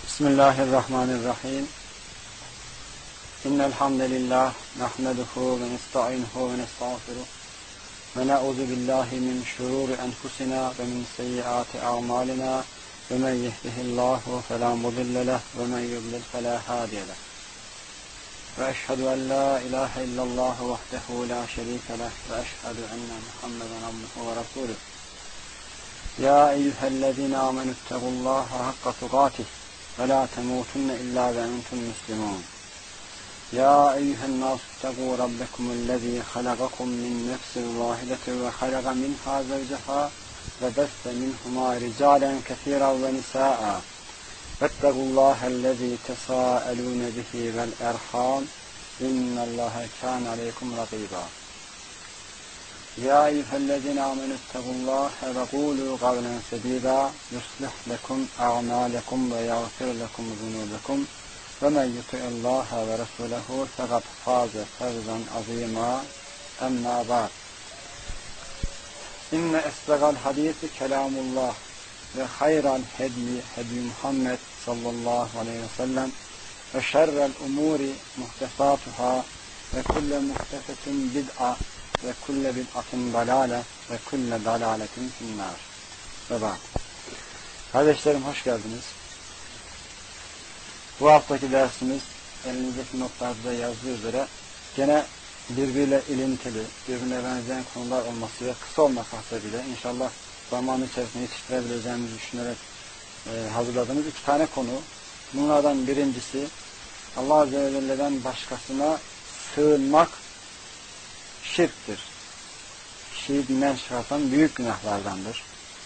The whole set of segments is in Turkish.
Bismillahirrahmanirrahim. İnnel hamdelellah nahmeduhu ve nestainuhu ve nestağfiruh ve na'udzu billahi min şururi enfusina ve min seyyiati a'malina ve men yehdihillahu fela mudille leh ve men yudlil fela hadiye leh. Ve eşhedü en la ilahe illallah vahdehu la şerike leh ve eşhedü enne Muhammeden abduhu ve resuluh. Ya eyyühellezine amenüttegullaha hakka tugatih ve la temutunne illa ve entum muslimun. Ya eyyühennâs ittegû rabbekumullezî halagakum min nefsin vâhidetin ve halaga minhâ zevceha ve besse minhumâ ricâlen kethîran ve nisâ'a. Vettegullâhellezî tesâelûne bihi vel erhâm. İnnallâhe kâne aleykum rakîbâ. Ya eyyühellezîne amenüttegullâhe ve kûlû kavlen sedîdâ yuslih lekum a'mâlekum ve yağfir lekum zunûbekum ve men yuti'illâhe ve resûlehu fekad fâze fevzen azîmâ. Emmâ ba'd. İnne esbegal hadîsi kelâmullah ve hayral hedyi hedyi Muhammed sallallahu aleyhi ve sellem ve şerrel umûri muhtesâtuhâ ve kulle muhtesetin bid'a ve kulle bid'atin dalâle ve kulle dalâletin finnâr. Ve ba'd. Kardeşlerim hoş geldiniz. Bu haftaki dersimiz elinizdeki notlarda yazdığı üzere gene birbiriyle ilintili, birbirine benzeyen konular olması ve kısa olması hasebiyle inşallah zaman içerisinde yetiştirebileceğimizi düşünerek hazırladığımız iki tane konu. Bunlardan birincisi Allah Azze ve Celle'den başkasına sığınmak şirktir. Kişiyi dinden çıkartan büyük günahlardandır.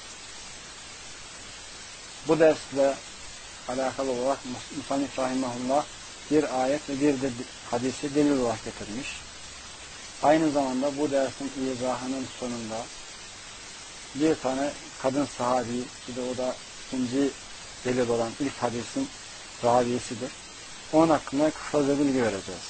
Bu dersle alakalı olarak Musannif Rahimahullah bir ayet ve bir de hadisi delil olarak getirmiş. Aynı zamanda bu dersin izahının sonunda bir tane kadın sahabi, ki de o da ikinci delil olan ilk hadisin ravisidir. Onun hakkında kısaca bilgi vereceğiz.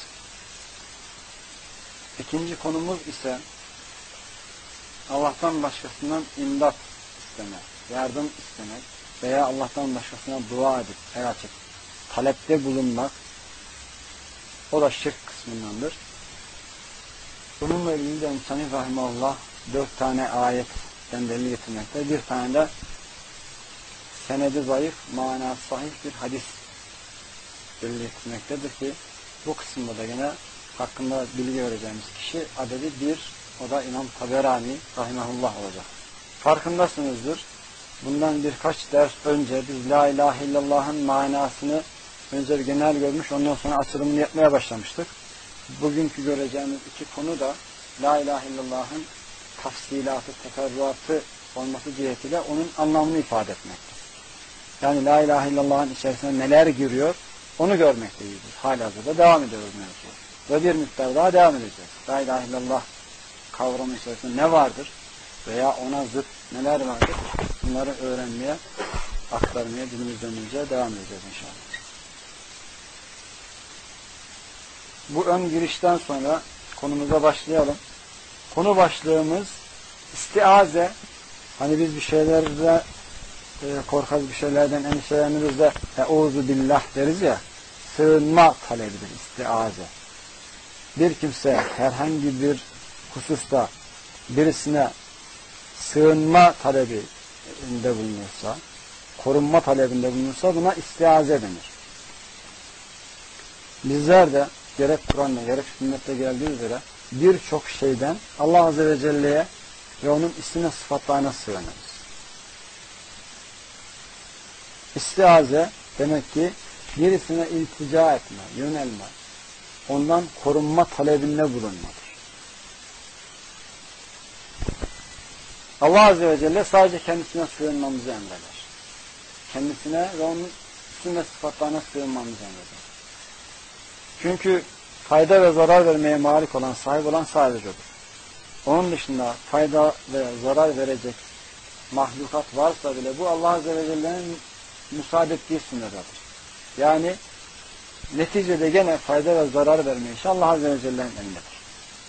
İkinci konumuz ise Allah'tan başkasından imdat istemek, yardım istemek veya Allah'tan başkasına dua edip, el açıp, talepte bulunmak, o da şirk kısmındandır. Bununla ilgili de Musannif Rahimahullah 4 tane ayetten delil getirmekte. Bir tane de senedi zayıf, manası sahih bir hadis delil getirmektedir ki bu kısımda da gene hakkında bilgi vereceğimiz kişi adedi bir, o da İmam Taberani Rahimahullah olacak. Farkındasınızdır. Bundan birkaç ders önce biz La ilahe illallah'ın manasını önce bir genel görmüş, ondan sonra açılımını yapmaya başlamıştık. Bugünkü göreceğimiz iki konu da La ilahe illallah'ın tafsilatı, teferruatı olması cihetiyle onun anlamını ifade etmektir. Yani La ilahe illallah'ın içerisine neler giriyor onu görmekteyiz. Halihazırda devam ediyoruz mevzuya. Ve bir miktar daha devam edeceğiz. La ilahe illallah kavramı içerisinde ne vardır veya ona zıt neler vardır, bunları öğrenmeye, aktarmaya, dilimiz dönünce devam edeceğiz inşallah. Bu ön girişten sonra konumuza başlayalım. Konu başlığımız istiaze. Hani biz bir şeylerden korkarız, bir şeylerden endişeleniriz de Euzu billah deriz ya, sığınma talebidir istiaze. Bir kimse herhangi bir hususta birisine sığınma talebinde bulunursa, korunma talebinde bulunursa buna istiaze denir. Bizler de gerek Kur'an'da gerek sünnette geldiği üzere birçok şeyden Allah Azze ve Celle'ye ve onun ismine, sıfatlarına sığınırız. İstiaze demek ki birisine iltica etme, yönelme, ondan korunma talebinde bulunmadır. Allah Azze ve Celle sadece kendisine sığınmamızı emreder. Kendisine ve onun isim ve sıfatlarına sığınmamızı emreder. Çünkü fayda ve zarar vermeye malik olan, sahip olan sadece odur. Onun dışında fayda ve zarar verecek mahlukat varsa bile bu Allah Azze ve Celle'nin müsaade ettiği sınırdadır. Yani neticede gene fayda ve zarar verme işi Allah Azze ve Celle'nin elindedir.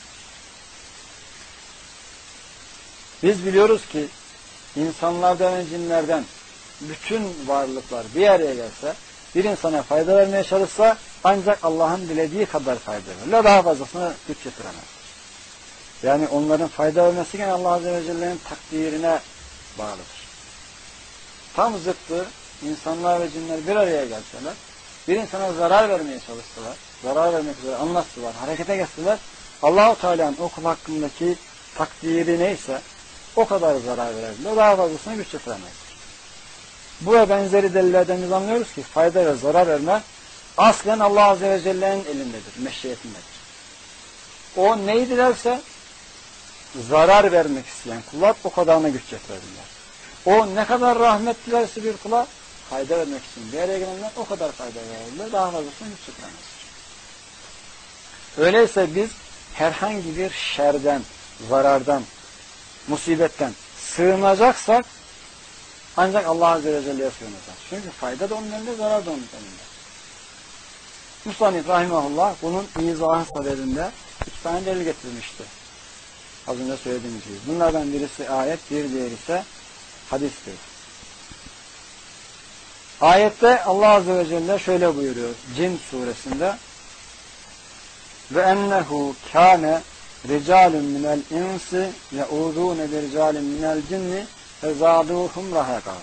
Biz biliyoruz ki insanlardan ve cinlerden bütün varlıklar bir araya gelse bir insana fayda vermeye çalışsa ancak Allah'ın dilediği kadar fayda verir. Daha fazlasına güç yetiremez. Yani onların fayda vermesi gene Allah Azze ve Celle'nin takdirine bağlıdır. Tam zıttı insanlar ve cinler bir araya gelseler, bir insana zarar vermeye çalıştılar, zarar vermek üzere anlattılar, harekete geçtiler, Allah-u Teala'nın o kul hakkındaki takdiri neyse o kadar zarar verebilir. Daha fazlasına güç yetiremez. Bu ve benzeri delillerden biz anlıyoruz ki fayda ve zarar verme aslen Allah Azze ve Celle'nin elindedir, meşiyetindedir. O neyi dilerse zarar vermek isteyen kullar o kadarına güç yetirebilirler. O ne kadar rahmet dilerse bir kula fayda vermek için bir araya gelenler o kadar fayda verebilirler. Daha fazlasına güç yetiremez. Öyleyse biz herhangi bir şerden, zarardan, musibetten sığınacaksak ancak Allah Azze ve Celle'ye sığınacağız. Çünkü fayda da onun elinde, zarar da onun elinde. Musannif rahimahullah bunun izahı sadedinde 2 tane delil getirmişti. Az önce söylediğimiz gibi. Bunlardan birisi ayet, bir diğeri ise hadistir. Ayette Allah Azze ve Celle şöyle buyuruyor. Cin suresinde ve ennehu kâne ricalun minel insi ye'udûne bir ricalin minel cinni fezâdûhum rahaka.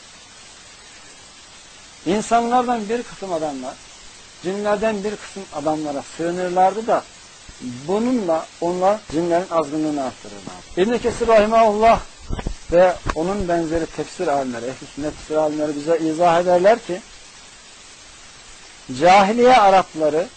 İnsanlardan bir kısım adamlar cinlerden bir kısım adamlara sığınırlardı da bununla onlar cinlerin azgınlığını arttırırlar. İbn-i Kesir rahimahullah ve onun benzeri tefsir alimleri, ehl-i sünnet tefsir alimleri bize izah ederler ki cahiliye Arapları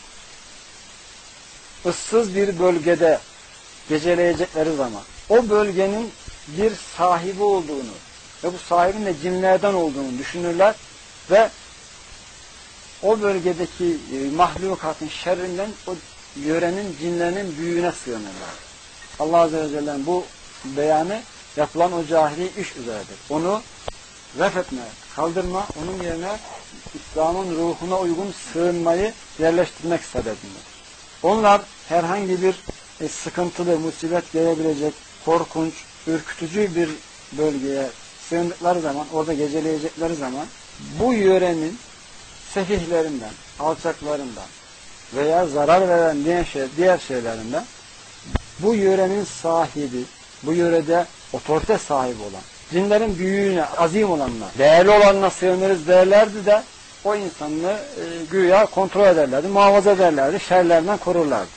ıssız bir bölgede geceleyecekleri zaman o bölgenin bir sahibi olduğunu ve bu sahibin de cinlerden olduğunu düşünürler ve o bölgedeki mahlukatın şerrinden o yörenin cinlerinin büyüğüne sığınırlar. Allah Azze ve Celle'nin bu beyanı yapılan o cahili iş üzeredir. Onu ref etme, kaldırma, onun yerine İslam'ın ruhuna uygun sığınmayı yerleştirmek sebebindedir. Onlar herhangi bir sıkıntılı, musibet gelebilecek, korkunç, ürkütücü bir bölgeye sığındıkları zaman, orada geceleyecekleri zaman bu yörenin sefihlerinden, alçaklarından veya zarar veren diğer şeylerinden bu yörenin sahibi, bu yörede otorite sahibi olan, cinlerin büyüğüne, azim olanına, değerli olanına sığınırız derlerdi de o insanı güya kontrol ederlerdi, muhafaza ederlerdi, şerlerinden korurlardı.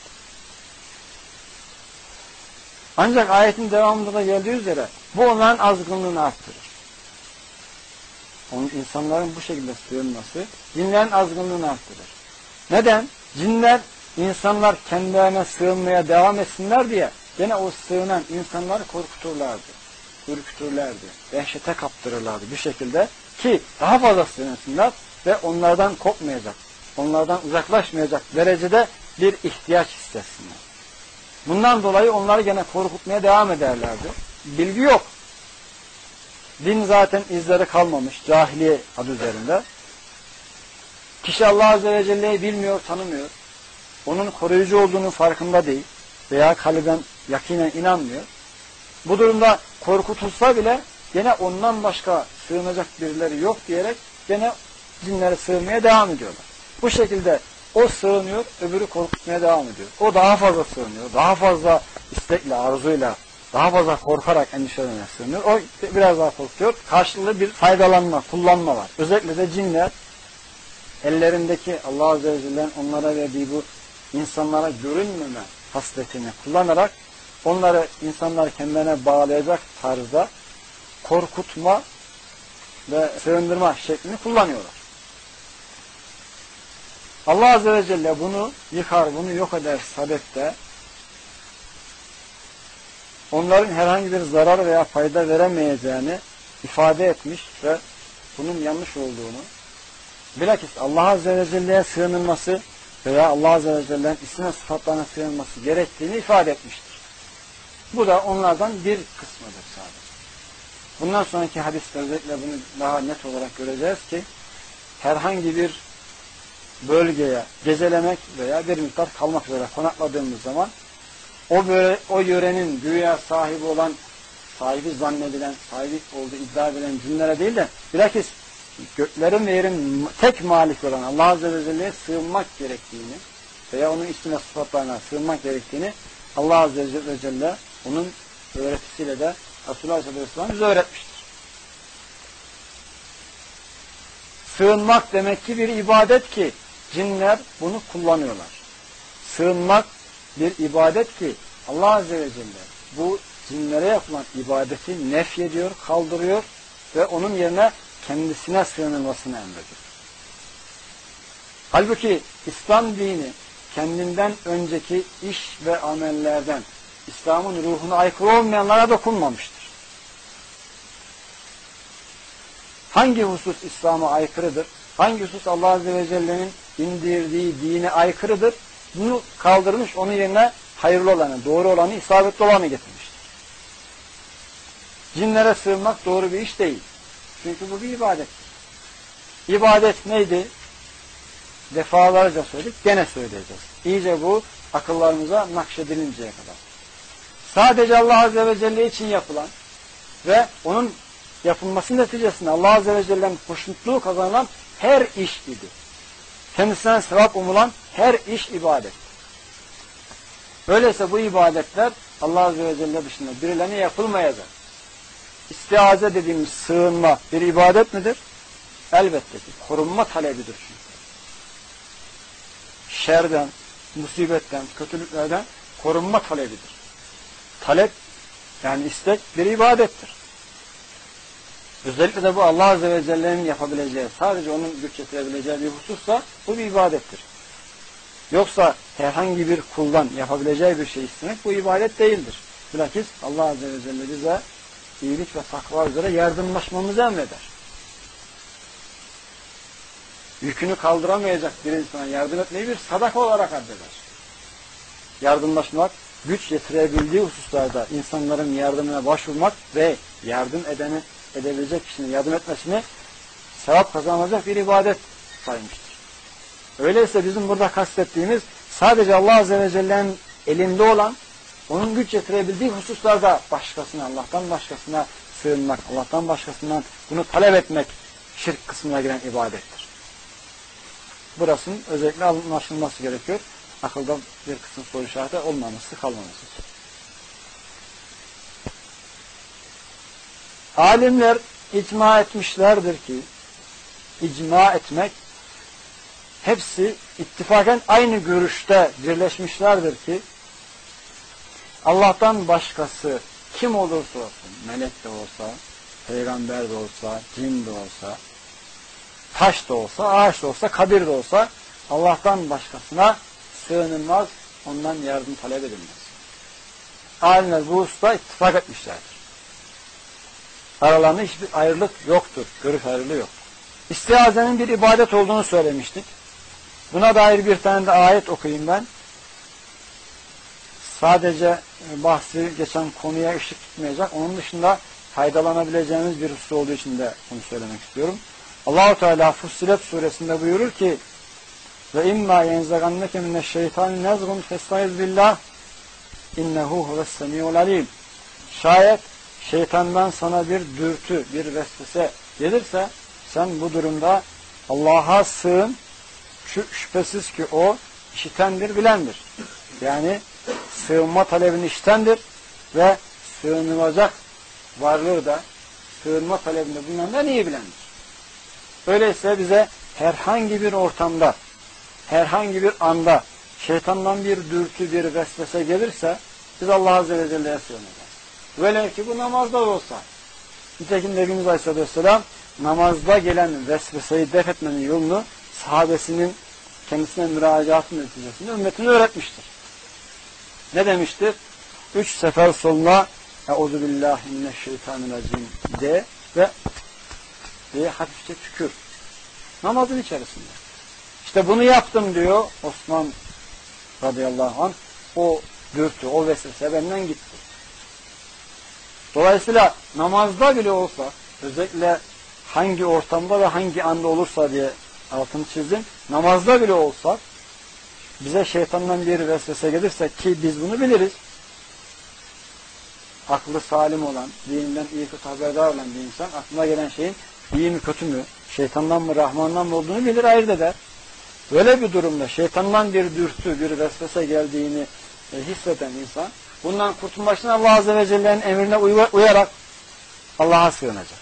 Ancak ayetin devamında da geldiği üzere bu onların azgınlığını arttırır. Onun insanların bu şekilde sığınması cinlerin azgınlığını arttırır. Neden? Cinler insanlar kendilerine sığınmaya devam etsinler diye gene o sığınan insanları korkuturlardı, ürkütürlerdi, dehşete kaptırırlardı bir şekilde ki daha fazla sığınsınlar ve onlardan kopmayacak, onlardan uzaklaşmayacak derecede bir ihtiyaç hissetsinler. Bundan dolayı onları gene korkutmaya devam ederlerdi. Bilgi yok. Din zaten izleri kalmamış, cahiliye adı üzerinde. Kişi Allah Azze ve Celle'yi bilmiyor, tanımıyor. Onun koruyucu olduğunun farkında değil veya kalben, yakinen inanmıyor. Bu durumda korkutulsa bile gene ondan başka sığınacak birileri yok diyerek gene cinlere sığınmaya devam ediyorlar. Bu şekilde o sığınıyor, öbürü korkutmaya devam ediyor. O daha fazla sığınıyor, daha fazla istekle, arzuyla, daha fazla korkarak, endişelerine sığınıyor. O biraz daha korkuyor. Karşılıklı bir faydalanma, kullanma var. Özellikle de cinler ellerindeki Allah Azze ve Celle'nin onlara verdiği bu insanlara görünmeme hasletini kullanarak onları insanlar kendilerine bağlayacak tarzda korkutma ve sığındırma şeklini kullanıyorlar. Allah Azze ve Celle bunu yıkar, bunu yok eder sadette onların herhangi bir zarar veya fayda veremeyeceğini ifade etmiş ve bunun yanlış olduğunu bilakis Allah Azze ve Celle'ye sığınılması veya Allah Azze ve Celle'nin isim ve sıfatlarına sığınılması gerektiğini ifade etmiştir. Bu da onlardan bir kısmıdır sadece. Bundan sonraki hadiste özellikle bunu daha net olarak göreceğiz ki herhangi bir bölgeye gecelemek veya bir miktar kalmak üzere konakladığımız zaman o yörenin güya sahibi olan, sahibi zannedilen, sahibi olduğu iddia edilen cinlere değil de bilakis göklerin ve yerin tek malik olan Allah Azze ve Celle'ye sığınmak gerektiğini veya onun ismine sıfatlarına sığınmak gerektiğini Allah Azze ve Celle onun öğretisiyle de Resulullah Aleyhisselam bize öğretmiştir. Sığınmak demek ki bir ibadet ki cinler bunu kullanıyorlar. Sığınmak bir ibadet ki Allah Azze ve Celle bu cinlere yapılan ibadeti nefyediyor, kaldırıyor ve onun yerine kendisine sığınılmasını emrediyor. Halbuki İslam dini kendinden önceki iş ve amellerden İslam'ın ruhuna aykırı olmayanlara dokunmamıştır. Hangi husus İslam'a aykırıdır? Hangi husus Allah Azze ve Celle'nin indirdiği dine aykırıdır? Bunu kaldırmış, onun yerine hayırlı olanı, doğru olanı, isabetli olanı getirmiştir. Cinlere sığınmak doğru bir iş değil. Çünkü bu bir ibadettir. İbadet neydi? Defalarca söyledik, gene söyleyeceğiz. İyice bu akıllarımıza nakşedilinceye kadar. Sadece Allah Azze ve Celle için yapılan ve onun yapılması neticesinde Allah Azze ve Celle'nin hoşnutluğu kazanılan her iş idi. Kendisinden sevap umulan her iş ibadet. Öyleyse bu ibadetler Allah Azze ve Celle dışında birilerine yapılmayacak. İstiaze dediğimiz sığınma bir ibadet midir? Elbette ki. Korunma talebidir çünkü. Şerden, musibetten, kötülüklerden korunma talebidir. Talep, yani istek bir ibadettir. Özellikle de bu Allah Azze ve Celle'nin yapabileceği, sadece onun güç getirebileceği bir husussa bu bir ibadettir. Yoksa herhangi bir kuldan yapabileceği bir şey istemek bu ibadet değildir. Bilakis Allah Azze ve Celle bize iyilik ve takva üzere yardımlaşmamızı emreder. Yükünü kaldıramayacak bir insana yardım etmeyi bir sadaka olarak addeder. Yardımlaşmak, güç getirebildiği hususlarda insanların yardımına başvurmak ve yardım edebilecek kişinin yardım etmesini sevap kazanacak bir ibadet saymıştır. Öyleyse bizim burada kastettiğimiz sadece Allah Azze ve Celle'nin elinde olan, onun güç getirebildiği hususlarda başkasına, Allah'tan başkasına sığınmak, Allah'tan başkasından bunu talep etmek şirk kısmına giren ibadettir. Burasının özellikle anlaşılması gerekiyor. Akılda bir kısım soru işareti olmaması, kalmaması. Alimler icma etmişlerdir ki, icma etmek, hepsi ittifaken aynı görüşte birleşmişlerdir ki, Allah'tan başkası kim olursa olsun, melek de olsa, peygamber de olsa, cin de olsa, taş da olsa, ağaç da olsa, kabir de olsa, Allah'tan başkasına sığınılmaz, ondan yardım talep edilmez. Alimler bu hususta ittifak etmişlerdir. Aralarında hiçbir ayrılık yoktur, görüş ayrılığı yok. İstiazenin bir ibadet olduğunu söylemiştik. Buna dair bir tane de ayet okuyayım ben. Sadece bahsi geçen konuya ışık tutmayacak. Onun dışında faydalanabileceğimiz bir husus olduğu için de bunu söylemek istiyorum. Allah-u Teala Fussilet suresinde buyurur ki ve imma yenzaganneke mineşşeytani nezgun festaiz billah innehu huves-semî'ul alîm. Şayet şeytandan sana bir dürtü, bir vesvese gelirse sen bu durumda Allah'a sığın. Şüphesiz ki o işitendir, bilendir. Yani sığınma talebini işitendir ve sığınılacak varlığı da sığınma talebinde bulunandan iyi bilendir. Öyleyse bize herhangi bir ortamda, herhangi bir anda şeytandan bir dürtü, bir vesvese gelirse biz Allah Azze ve Celle'ye sığınacağız. Velev ki bu namazda olsa. Nitekim Nebimiz Aleyhisselatü Vesselam namazda gelen vesveseyi def etmenin yolunu sahabesinin kendisine müracaatı neticesinde ümmetine öğretmiştir. Ne demiştir? 3 sefer soluna Euzubillahimineşşeytanirracim de ve diye hafifçe tükür. Namazın içerisinde. İşte bunu yaptım diyor Osman radıyallahu anh. O dürtü, o vesvese benden gitti. Dolayısıyla namazda bile olsa, özellikle hangi ortamda ve hangi anda olursa diye altını çizdim. Namazda bile olsa bize şeytandan bir vesvese gelirse ki biz bunu biliriz. Aklı salim olan, dininden iyi kötü haberdar olan bir insan aklına gelen şeyin iyi mi kötü mü, şeytandan mı Rahman'dan mı olduğunu bilir, ayırt eder. Böyle bir durumda şeytandan bir dürtü, bir vesvese geldiğini hisseden insan, bundan kurtulmak için Allah Azze ve Celle'nin emrine uyarak Allah'a sığınacak.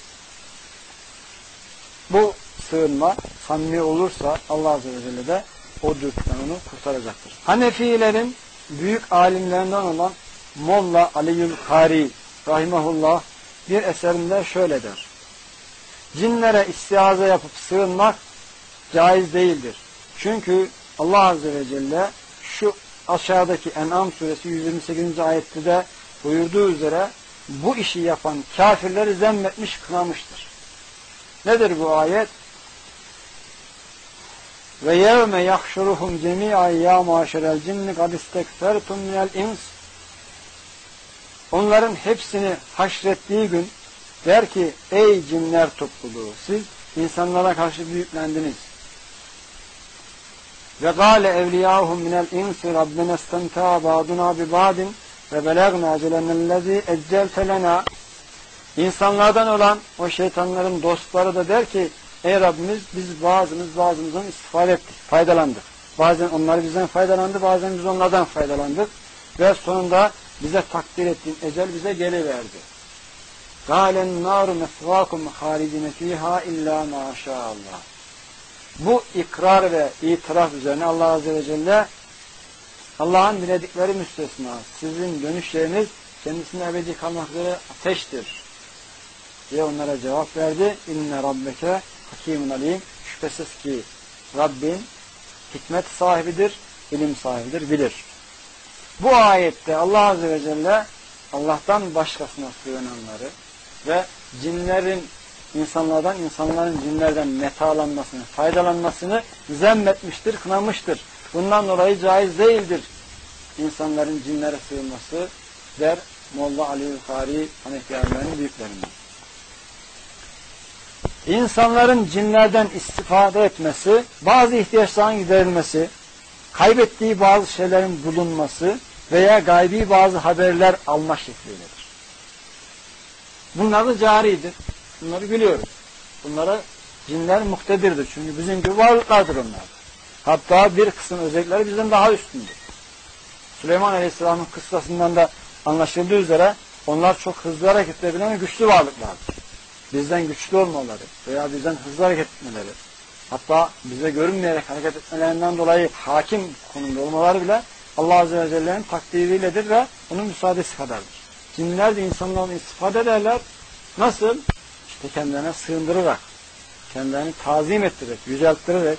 Bu sığınma samimi olursa Allah Azze ve Celle de o dürtüden onu kurtaracaktır. Hanefilerin büyük alimlerinden olan Molla Aliül Kari rahimahullah bir eserinde şöyle der: cinlere istiaze yapıp sığınmak caiz değildir. Çünkü Allah Azze ve Celle şu aşağıdaki En'am suresi 128. ayette de buyurduğu üzere bu işi yapan kafirleri zemmetmiş, kınamıştır. Nedir bu ayet? Ve yevme yahşuruhum cemi'an ya maşerel cinni kad istekfertum minel ins. Onların hepsini haşrettiği gün der ki ey cinler topluluğu, siz insanlara karşı büyüklendiniz. Ve gâle evliyâhum minel insi rabbena istemtâ ba'duna bi ba'din ve belagna celenellezî eccelte lenâ. İnsanlardan olan o şeytanların dostları da der ki ey Rabbimiz biz bazımızdan istifade ettik, faydalandık. Bazen onlar bizden faydalandı, bazen biz onlardan faydalandık. Ve sonunda bize takdir ettiğin ecel bize geliverdi. Gâlen nâru mesvâkum hâridine fîhâ illâ maşâallah. Bu ikrar ve itiraf üzerine Allah Azze ve Celle Allah'ın diledikleri müstesna sizin dönüş yeriniz kendisine ebedi kalmak üzere ateştir diye onlara cevap verdi. İnne rabbeke hakimun alim. Şüphesiz ki Rabbin hikmet sahibidir, ilim sahibidir, bilir. Bu ayette Allah Azze ve Celle Allah'tan başkasına sığınanları ve cinlerin insanlardan, insanların cinlerden metalanmasını, faydalanmasını zemmetmiştir, kınamıştır. Bundan dolayı caiz değildir insanların cinlere sığınması der Molla Aliül Kari Hanefi alimlerinin büyüklerinden. İnsanların cinlerden istifade etmesi, bazı ihtiyaçların giderilmesi, kaybettiği bazı şeylerin bulunması veya gaybi bazı haberler alma şekliyledir. Bunlar da caridir. Bunları biliyoruz. Bunlara cinler muktedirdir. Çünkü bizim gibi varlıklardır onlar. Hatta bir kısım özellikleri bizden daha üstündür. Süleyman Aleyhisselam'ın kıssasından da anlaşıldığı üzere onlar çok hızlı hareket edebilen güçlü varlıklardır. Bizden güçlü olmaları veya bizden hızlı hareket etmeleri, hatta bize görünmeyerek hareket etmelerinden dolayı hakim konumda olmaları bile Allah Azze ve Celle'nin takdiriyledir ve onun müsaadesi kadardır. Cinler de insanlardan istifade ederler. Nasıl? İşte kendilerine sığındırarak, kendilerini tazim ettirerek, yücelttirerek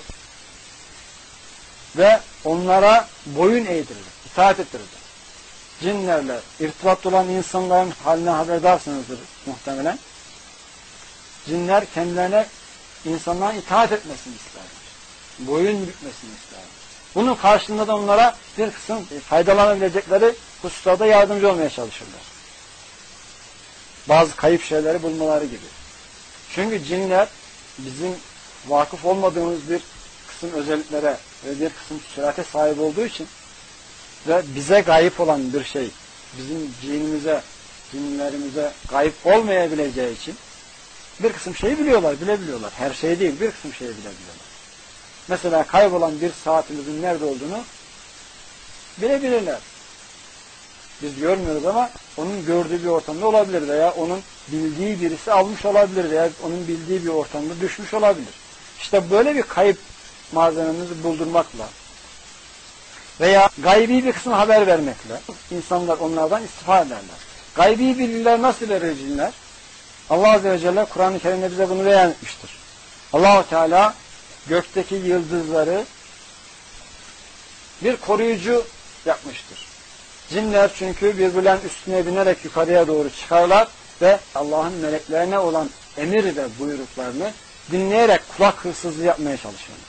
ve onlara boyun eğdirerek, itaat ettirerek. Cinlerle irtibatlı olan insanların haline haberdarsınızdır muhtemelen. Cinler kendilerine insanların itaat etmesini isterler. Boyun bükmesini isterler. Bunun karşılığında da onlara bir kısım faydalanabilecekleri hususlarda yardımcı olmaya çalışırlar. Bazı kayıp şeyleri bulmaları gibi. Çünkü cinler bizim vakıf olmadığımız bir kısım özelliklere ve bir kısım sürate sahip olduğu için ve bize gayip olan bir şey bizim cinimize, cinlerimize gayip olmayabileceği için bir kısım şeyi biliyorlar, bilebiliyorlar. Her şey değil, bir kısım şeyi bilebiliyorlar. Mesela kaybolan bir saatimizin nerede olduğunu bilebilirler. Biz görmüyoruz ama onun gördüğü bir ortamda olabilir veya onun bildiği birisi almış olabilir veya onun bildiği bir ortamda düşmüş olabilir. İşte böyle bir kayıp malzememizi buldurmakla veya gaybi bir kısmı haber vermekle insanlar onlardan istifade ederler. Gaybi bilgiler nasıl verir cinler? Allah Azze ve Celle Kur'an-ı Kerim'de bize bunu beyan etmiştir. Allah-u Teala gökteki yıldızları bir koruyucu yapmıştır. Cinler çünkü birbirlerinin üstüne binerek yukarıya doğru çıkarlar ve Allah'ın meleklerine olan emir ve buyruklarını dinleyerek kulak hırsızlığı yapmaya çalışıyorlar.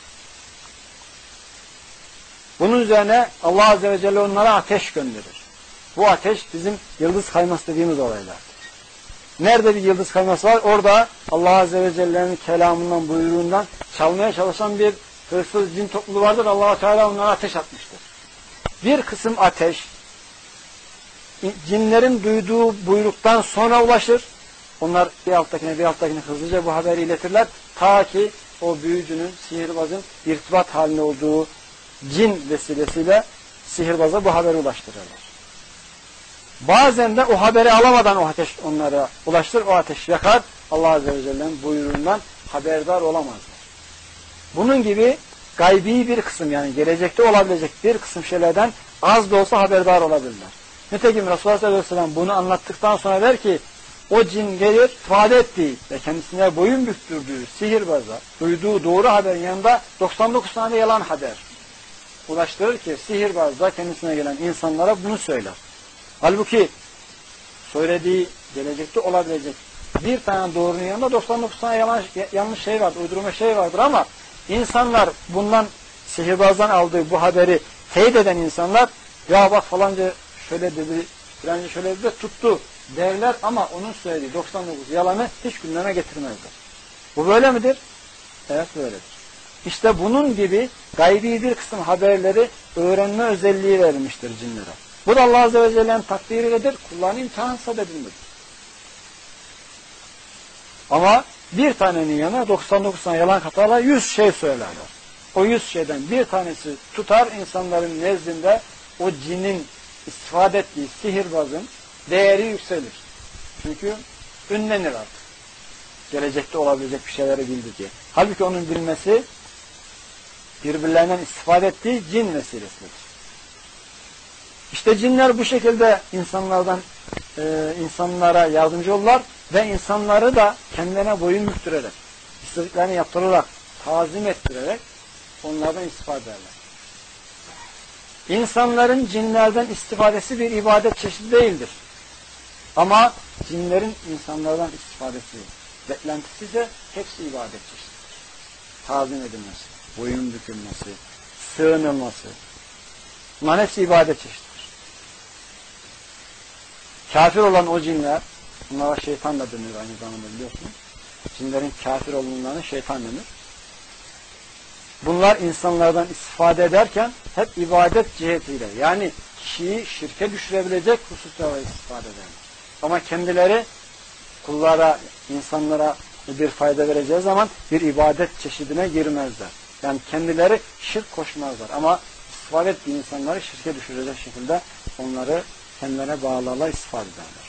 Bunun üzerine Allah Azze ve Celle onlara ateş gönderir. Bu ateş bizim yıldız kayması dediğimiz olaylardır. Nerede bir yıldız kayması var? Orada Allah Azze ve Celle'nin kelamından, buyruğundan çalmaya çalışan bir hırsız cin topluluğu vardır. Allah Teala onlara ateş atmıştır. Bir kısım ateş cinlerin duyduğu buyruktan sonra ulaşır. Onlar bir alttakine hızlıca bu haberi iletirler. Ta ki o büyücünün, sihirbazın irtibat halinde olduğu cin vesilesiyle sihirbaza bu haberi ulaştırırlar. Bazen de o haberi alamadan o ateş onlara ulaştırır, o ateş yakar. Allah Azze ve Celle'nin buyruğundan haberdar olamazlar. Bunun gibi gaybi bir kısım, yani gelecekte olabilecek bir kısım şeylerden az da olsa haberdar olabilirler. Nitekim Resulullah sallallahu aleyhi ve sellem bunu anlattıktan sonra der ki, o cin gelir, ifade ettiği ve kendisine boyun büktürdüğü sihirbaza duyduğu doğru haberin yanında 99 tane yalan haber ulaştırır ki sihirbaz da kendisine gelen insanlara bunu söyler. Halbuki söylediği gelecekte olabilecek bir tane doğrunun yanında 99 tane yanlış şey vardır, uydurma şey vardır ama insanlar bundan, sihirbazdan aldığı bu haberi teyit eden insanlar, ya bak falanca şöyle dedi, filanca şöyle dedi, tuttu derler ama onun söylediği 99 yalanı hiç gündeme getirmezler. Bu böyle midir? Evet böyledir. İşte bunun gibi gaybi bir kısım haberleri öğrenme özelliği verilmiştir cinlere. Bu da Allah Azze ve Celle'nin takdiridir, kullarını imtihan sebebindedir. Ama bir tanenin yanına 99 tane yalan katarlar, 100 şey söylerler. O 100 şeyden bir tanesi tutar, insanların nezdinde o cinin istifade ettiği sihirbazın değeri yükselir. Çünkü ünlenir artık. Gelecekte olabilecek bir şeyleri bildi diye. Halbuki onun bilmesi birbirlerinden istifade ettiği cin vesilesidir. İşte cinler bu şekilde insanlara yardımcı olurlar ve insanları da kendilerine boyun büktürerek, istediklerini yaptırarak, tazim ettirerek onlardan istifade ederler. İnsanların cinlerden istifadesi bir ibadet çeşidi değildir. Ama cinlerin insanlardan istifadesi, beklentisi ise hepsi ibadet çeşididir. Tazim edilmesi, boyun bükülmesi, sığınılması, bunların hepsi ibadet çeşididir. Kafir olan o cinler, bunlara şeytan da denir aynı zamanda biliyorsunuz. Cinlerin kafir olunlarına şeytan denir. Bunlar insanlardan istifade ederken hep ibadet cihetiyle, yani kişiyi şirke düşürebilecek hususlarla istifade ederler. Ama kendileri kullara, insanlara bir fayda vereceği zaman bir ibadet çeşidine girmezler. Yani kendileri şirk koşmazlar. Ama istifade ettiği insanları şirke düşürecek şekilde onları kendilerine bağlarla istifade ederler.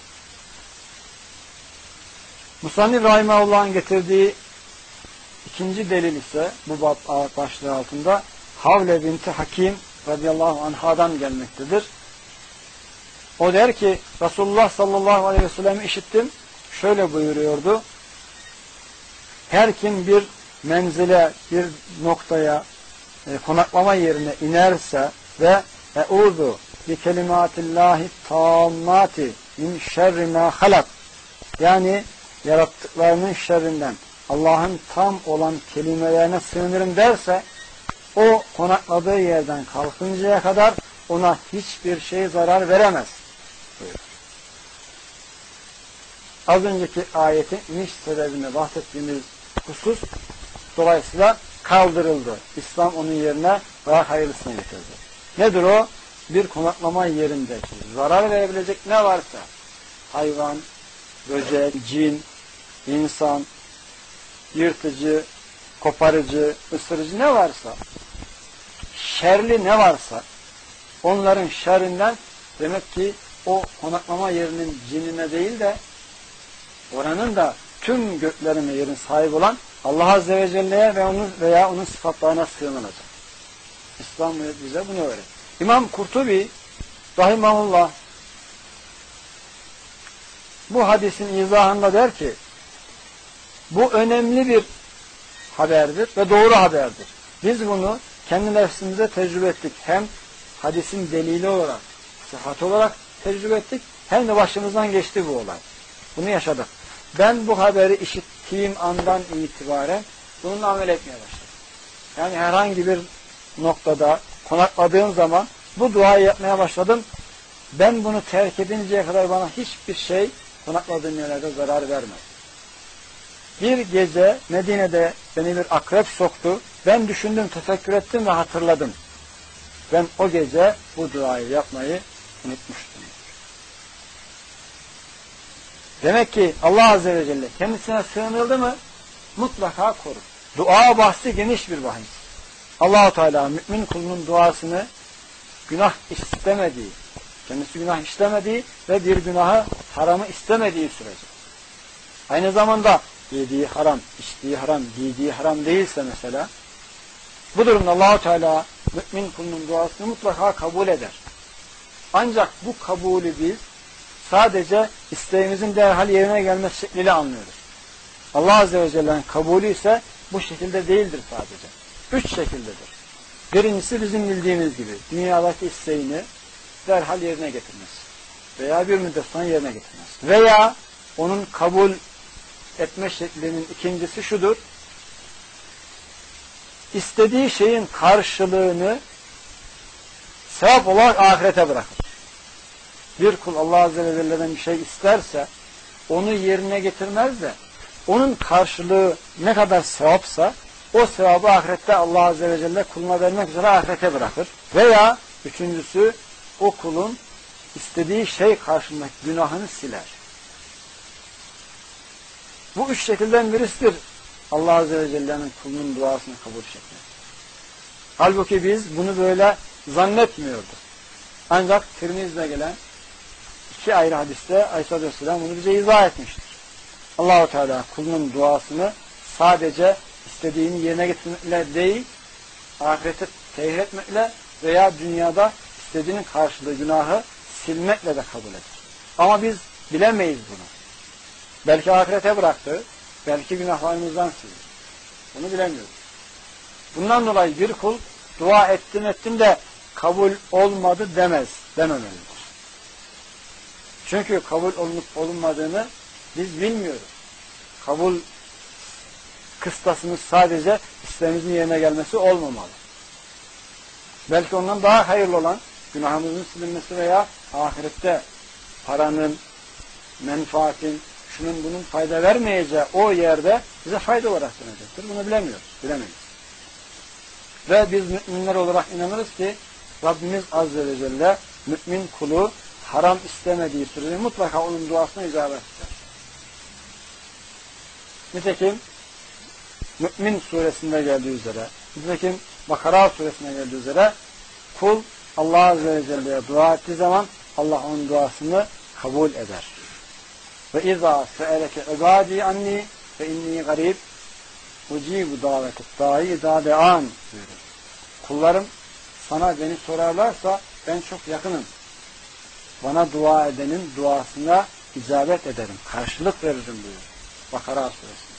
Musannif Rahimahullah'ın getirdiği ikinci delil ise bu başlığı altında Havle binti Hakim radıyallahu anhadan gelmektedir. O der ki Resulullah sallallahu aleyhi ve sellem'i işittim. Şöyle buyuruyordu. Her kim bir menzile, bir noktaya, konaklama yerine inerse ve eûzu bi kelimatillahi tammati min şerri ma halak, yani yarattıklarının şerrinden Allah'ın tam olan kelimelerine sığınırım derse, o konakladığı yerden kalkıncaya kadar ona hiçbir şey zarar veremez. Buyur. Az önceki ayetin iniş sebebine bahsettiğimiz husus dolayısıyla kaldırıldı. İslam onun yerine daha hayırlısını getirdi. Nedir o? Bir konaklama yerindeki zarar verebilecek ne varsa, hayvan, böcek, cin, insan, yırtıcı, koparıcı, ısırıcı ne varsa, şerli ne varsa, onların şerrinden demek ki o konaklama yerinin cinine değil de oranın da tüm göklerin ve yerin sahibi olan Allah Azze ve Celle'ye ve onun veya onun sıfatlarına sığınılacak. İslam bize bunu öğretti. İmam Kurtubi rahimahullah bu hadisin izahında der ki bu önemli bir haberdir ve doğru haberdir. Biz bunu kendi nefsimize tecrübe ettik. Hem hadisin delili olarak, sıhhat olarak tecrübe ettik, hem de başımızdan geçti bu olay. Bunu yaşadık. Ben bu haberi işittiğim andan itibaren bununla amel etmeye başladım. Yani herhangi bir noktada konakladığım zaman bu duayı yapmaya başladım. Ben bunu terk edinceye kadar bana hiçbir şey konakladığım yerlerde zarar vermez. Bir gece Medine'de beni bir akrep soktu. Ben düşündüm, tefekkür ettim ve hatırladım. Ben o gece bu duayı yapmayı unutmuştum. Demek ki Allah Azze ve Celle kendisine sığınıldı mı mutlaka korur. Dua bahsi geniş bir bahis. Allah-u Teala mümin kulunun duasını günah istemediği, kendisi günah işlemediği ve bir günahı, haramı istemediği sürece. Aynı zamanda yediği haram, içtiği haram, giydiği haram değilse mesela, bu durumda Allah-u Teala mümin kulunun duasını mutlaka kabul eder. Ancak bu kabulü biz sadece isteğimizin derhal yerine gelmesi şekliyle anlıyoruz. Allah Azze ve Celle'nin kabulü ise bu şekilde değildir sadece. 3 şekildedir. Birincisi bizim bildiğimiz gibi dünyadaki isteğini derhal yerine getirmesi veya bir müddet sonra yerine getirmesi. Veya onun kabul etme şeklinin ikincisi şudur: İstediği şeyin karşılığını sevap olarak ahirete bırakır. Bir kul Allah Azze ve Celle'den bir şey isterse onu yerine getirmez de onun karşılığı ne kadar sevapsa o sevabı ahirette Allah Azze ve Celle kuluna vermek üzere ahirete bırakır. Veya üçüncüsü o kulun istediği şey karşılığındaki günahını siler. Bu 3 şekilden birisidir Allah Azze ve Celle'nin kulunun duasını kabul şekli. Halbuki biz bunu böyle zannetmiyorduk. Ancak Tirmiz'de gelen 2 ayrı hadiste Aleyhisselatü Vesselam bunu bize izah etmiştir. Allah-u Teala kulunun duasını sadece istediğini yerine getirmekle değil, ahirete tehir etmekle veya dünyada istediğinin karşılığı günahı silmekle de kabul eder. Ama biz bilemeyiz bunu. Belki ahirete bıraktı, belki günahlarımızdan sildi. Bunu bilemiyoruz. Bundan dolayı bir kul dua ettim de kabul olmadı dememelidir. Çünkü kabul olup olunmadığını biz bilmiyoruz. Kabul kıstasımız sadece isteğimizin yerine gelmesi olmamalı. Belki ondan daha hayırlı olan günahımızın silinmesi veya ahirette paranın, menfaatin, şunun bunun fayda vermeyeceği o yerde bize fayda olarak dönecektir. Bunu bilemiyoruz, bilemeyiz. Ve biz müminler olarak inanırız ki Rabbimiz Azze ve Celle mümin kulu haram istemediği sürece mutlaka onun duasına icabet eder. Nitekim Mü'min suresinde geldiği üzere, nitekim Bakara suresinde geldiği üzere kul Allah Azze ve Celle'ye dua ettiği zaman Allah onun duasını kabul eder. Ve izâ se'eleke ibâdî annî fe innî garîb ucîbu dâvetet dâi izâ de'ân buyurur. Kullarım sana beni sorarlarsa ben çok yakınım. Bana dua edenin duasına icabet ederim, karşılık veririm buyurur. Bakara suresi.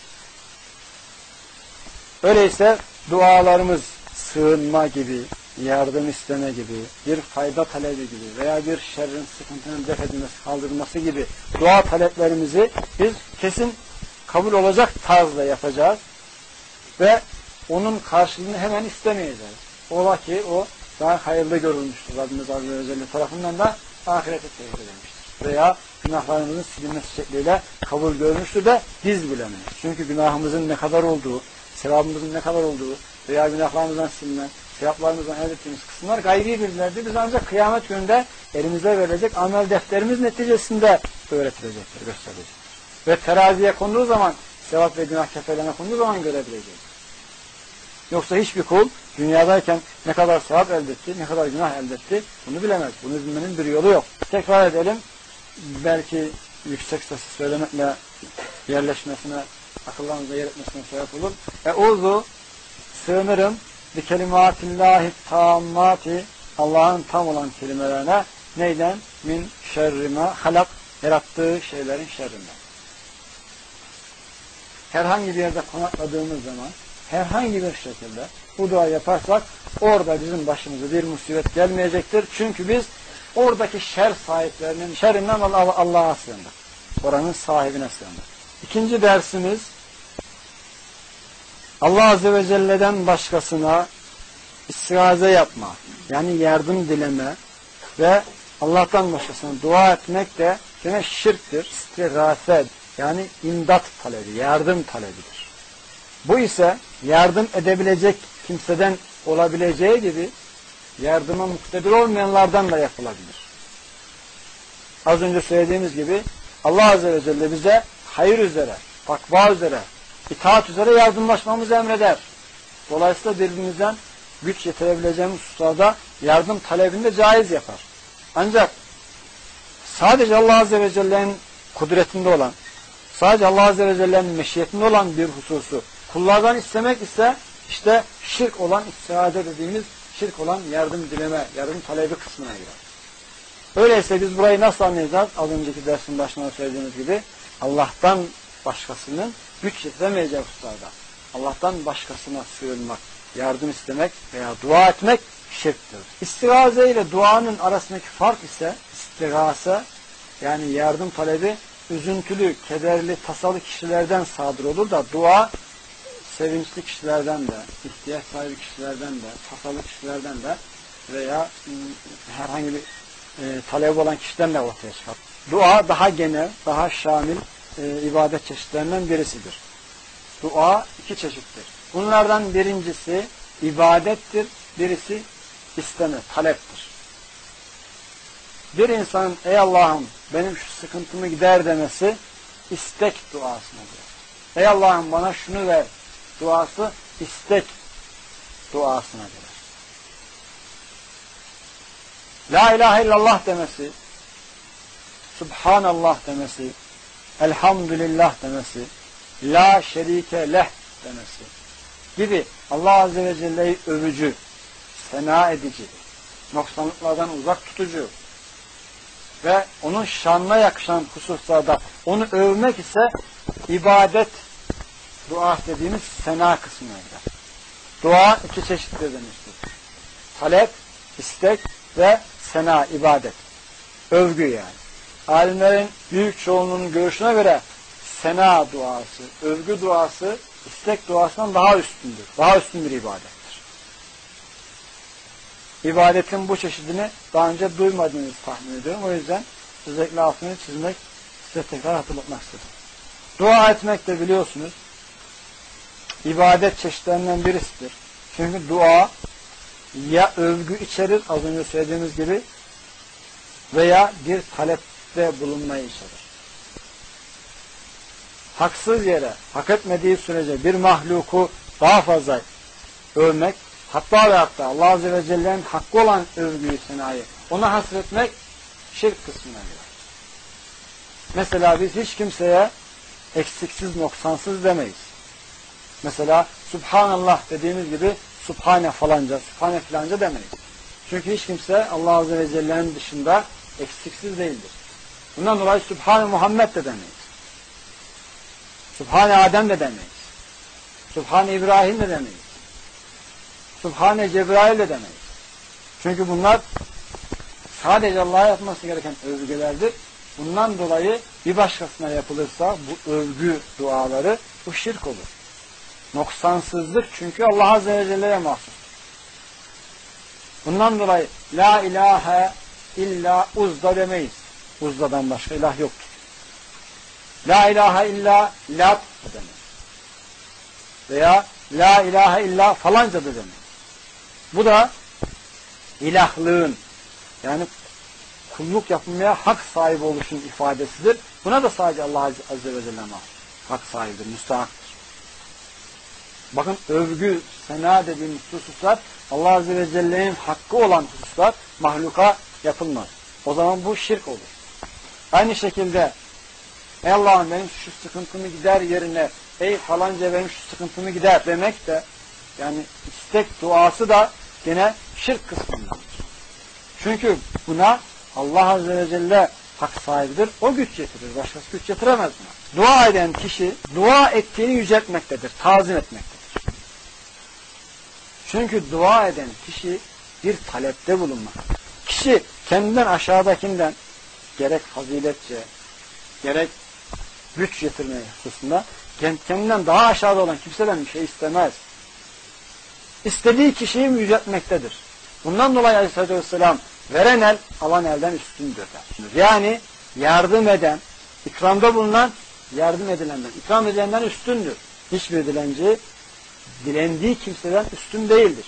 Öyleyse dualarımız sığınma gibi, yardım isteme gibi, bir fayda talebi gibi veya bir şerrin, sıkıntının def edilmesi, kaldırılması gibi dua taleplerimizi biz kesin kabul olacak tarzda yapacağız ve onun karşılığını hemen istemeyeceğiz. Ola ki o daha hayırlı görülmüştür. Rabbimiz Azze ve Celle tarafından da ahirete tehir edilmiştir. Veya günahlarımızın silinmesi şekliyle kabul görmüştür de biz bilemeyiz. Çünkü günahımızın ne kadar olduğu, sevabımızın ne kadar olduğu veya günahlarımızdan silinen, sevaplarımızdan elde ettiğimiz kısımlar gaybi bilgilerdir. Biz ancak kıyamet gününde elimize verilecek amel defterimiz neticesinde öğretilecektir, gösterilecektir. Ve teraziye konduğu zaman, sevap ve günah kefelerine konduğu zaman görebileceğiz. Yoksa hiçbir kul dünyadayken ne kadar sevap elde etti, ne kadar günah elde etti bunu bilemez. Bunu bilmenin bir yolu yok. Tekrar edelim. Belki yüksek sesle söylemekle yerleşmesine, akıllarımıza yer etmesine sebep olur. Euzu sığınırım bi kelimatillahi tammati Allah'ın tam olan kelimelerine neyden? Min şerrime halak yarattığı şeylerin şerrinden. Herhangi bir yerde konakladığımız zaman herhangi bir şekilde bu dua yaparsak orada bizim başımıza bir musibet gelmeyecektir. Çünkü biz oradaki şer sahiplerinin şerrinden Allah'a sığındık. Oranın sahibine sığındık. İkinci dersimiz Allah Azze ve Celle'den başkasına istiaze yapma, yani yardım dileme ve Allah'tan başkasına dua etmek de yine şirktir. İstigâse, yani imdat talebi, yardım talebidir. Bu ise yardım edebilecek kimseden olabileceği gibi yardıma muktedir olmayanlardan da yapılabilir. Az önce söylediğimiz gibi Allah Azze ve Celle bize hayır üzere, takva üzere, itaat üzere yardımlaşmamızı emreder. Dolayısıyla birbirimizden güç yetirebileceğimiz hususlarda yardım talebini de caiz yapar. Ancak sadece Allah Azze ve Celle'nin kudretinde olan, sadece Allah Azze ve Celle'nin meşiyetinde olan bir hususu kullardan istemek ise işte şirk olan istiade dediğimiz şirk olan yardım dileme, yardım talebi kısmına girer. Öyleyse biz burayı nasıl anlayacağız? Az önceki dersin başında söylediğimiz gibi Allah'tan başkasının güç yetiremeyeceği hususlarda Allah'tan başkasına sığınmak, yardım istemek veya dua etmek şirktir. İstigaze ile duanın arasındaki fark ise istigase yani yardım talebi üzüntülü, kederli, tasalı kişilerden sadır olur da dua sevinçli kişilerden de, ihtiyaç sahibi kişilerden de, tasalı kişilerden de veya herhangi bir talebi olan kişiden de ortaya çıkar. Dua daha genel, daha şamil ibadet çeşitlerinden birisidir. Dua iki çeşittir. Bunlardan birincisi ibadettir, birisi isteme, taleptir. Bir insanın ey Allah'ım benim şu sıkıntımı gider demesi istek duasına girer. Ey Allah'ım bana şunu ver duası istek duasına girer. La ilahe illallah demesi, Subhanallah demesi, Elhamdülillah demesi, La şerike leh demesi gibi Allah Azze ve Celle'yi övücü, sena edici, noksanlıklardan uzak tutucu ve onun şanına yakışan hususlarda onu övmek ise ibadet, dua dediğimiz sena kısmına girer. Dua iki çeşittir demiştir. Talep, istek ve sena, ibadet. Övgü yani. Alimlerin büyük çoğunluğunun görüşüne göre sena duası, övgü duası, istek duasından daha üstündür. Daha üstün bir ibadettir. İbadetin bu çeşidini daha önce duymadığınızı tahmin ediyorum. O yüzden özellikle altını çizmek, size tekrar hatırlatmak istedim. Dua etmek de biliyorsunuz ibadet çeşitlerinden birisidir. Çünkü dua ya övgü içerir az önce söylediğimiz gibi veya bir talepte bulunmayı içerir. Haksız yere, hak etmediği sürece bir mahluku daha fazla övmek, hatta ve hatta Allah Azze ve Celle'nin hakkı olan övgüyü, senayı ona hasretmek şirk kısmına girer. Mesela biz hiç kimseye eksiksiz, noksansız demeyiz. Mesela Subhanallah dediğimiz gibi Subhane falanca, Subhane filanca demeyiz. Çünkü hiç kimse Allah Azze ve Celle'nin dışında eksiksiz değildir. Bundan dolayı Subhane Muhammed de demeyiz. Subhane Adem de demeyiz. Subhane İbrahim de demeyiz. Subhane Cebrail de demeyiz. Çünkü bunlar sadece Allah'a yapması gereken övgülerdir. Bundan dolayı bir başkasına yapılırsa bu övgü duaları bu şirk olur. Noksansızlık çünkü Allah Azze ve Celle'ye mahsus. Bundan dolayı La ilahe illa Uzza demeyiz. Uzza'dan başka ilah yoktur. La ilahe illa Lat demeyiz. Veya La ilahe illa falanca da demeyiz. Bu da ilahlığın yani kulluk yapmaya hak sahibi oluşun ifadesidir. Buna da sadece Allah Azze ve Celle mahsus. Hak sahibidir, müstahaktır. Bakın övgü, sena dediğimiz hususlar Allah Azze ve Celle'nin hakkı olan hususlar mahluka yapılmaz. O zaman bu şirk olur. Aynı şekilde ey Allah'ım benim şu sıkıntımı gider yerine ey falanca benim şu sıkıntımı gider demek de yani istek duası da gene şirk kısmındadır. Çünkü buna Allah Azze ve Celle hak sahibidir. O güç getirir. Başkası güç getiremez buna. Dua eden kişi dua ettiğini yüceltmektedir. Tazim etmektedir. Çünkü dua eden kişi bir talepte bulunmak. Kişi kendinden aşağıdakinden gerek faziletçe, gerek güç getirme hususunda kendinden daha aşağıda olan kimseden bir şey istemez. İstediği kişiyi yüceltmektedir. Bundan dolayı Aleyhisselatü Vesselam veren el alan elden üstündür der. Yani yardım eden, ikramda bulunan yardım edilenden, ikram edilenden üstündür. Hiçbir dilenci dilendiği kimseden üstün değildir.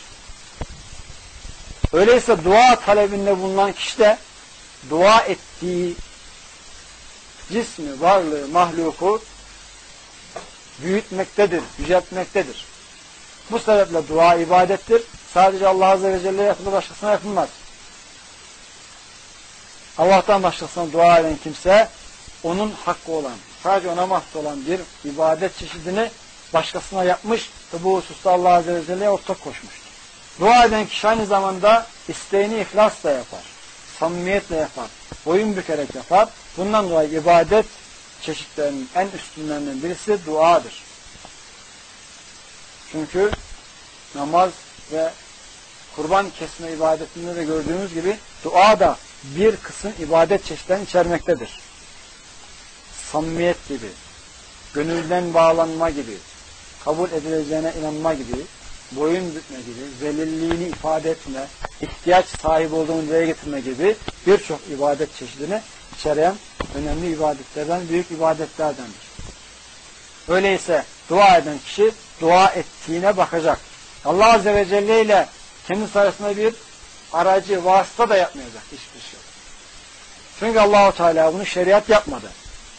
Öyleyse dua talebinde bulunan kişi de dua ettiği cismi, varlığı, mahluku büyütmektedir, yüceltmektedir. Bu sebeple dua ibadettir. Sadece Allah Azze ve Celle'ye yapılır, başkasına yapılmaz. Allah'tan başkasına dua eden kimse onun hakkı olan, sadece ona mahsus olan bir ibadet çeşidini başkasına yapmış ve bu hususta Allah Azze ve Celle'ye ortak koşmuştur. Dua eden kişi aynı zamanda isteğini ihlasla yapar, samimiyetle yapar, boyun bükerek yapar. Bundan dolayı ibadet çeşitlerinin en üstünlerinden birisi duadır. Çünkü namaz ve kurban kesme ibadetinde de gördüğümüz gibi dua da bir kısım ibadet çeşitlerini içermektedir. Samimiyet gibi, gönülden bağlanma gibi, kabul edileceğine inanma gibi, boyun bükme gibi, zelilliğini ifade etme, ihtiyaç sahibi olduğunu dile getirme gibi birçok ibadet çeşidini içeren önemli ibadetlerden, büyük ibadetlerdendir. Öyleyse dua eden kişi dua ettiğine bakacak. Allah Azze ve Celle ile kendisi arasında bir aracı, vasıta da yapmayacak hiçbir şey. Çünkü Allah-u Teala bunu şeriat yapmadı.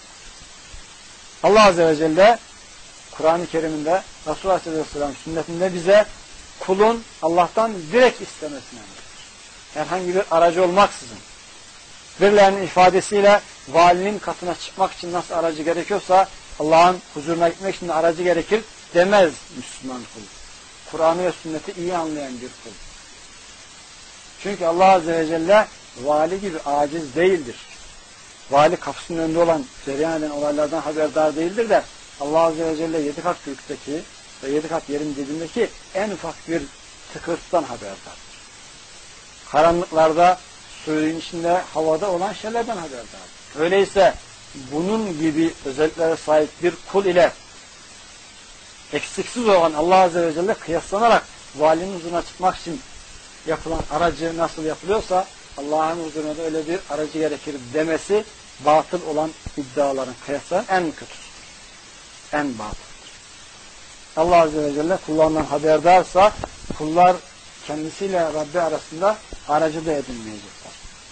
Allah Azze ve Celle Kur'an-ı Kerim'inde, Resulullah Aleyhisselam sünnetinde bize kulun Allah'tan direkt istemesini emreder. Herhangi bir aracı olmaksızın. Birilerinin ifadesiyle valinin katına çıkmak için nasıl aracı gerekiyorsa Allah'ın huzuruna gitmek için de aracı gerekir demez Müslüman kul. Kur'an'ı ve sünneti iyi anlayan bir kul. Çünkü Allah Azze ve Celle vali gibi aciz değildir. Vali kapısının önünde olan, cereyan eden olaylardan haberdar değildir de Allah Azze ve Celle 7 kat gökteki ve 7 kat yerin dibindeki en ufak bir tıkırtıdan haberdardır. Karanlıklarda, suyun içinde, havada olan şeylerden haberdardır. Öyleyse bunun gibi özelliklere sahip bir kul ile eksiksiz olan Allah Azze ve Celle kıyaslanarak valinin huzuruna çıkmak için yapılan aracı nasıl yapılıyorsa Allah'ın huzuruna da öyle bir aracı gerekir demesi batıl olan iddiaların kıyasla en kötüsüdür. En batıldır. Allah Azze ve Celle kullarından haberdarsa kullar kendisiyle Rabbi arasında aracı da edinmeyecekler.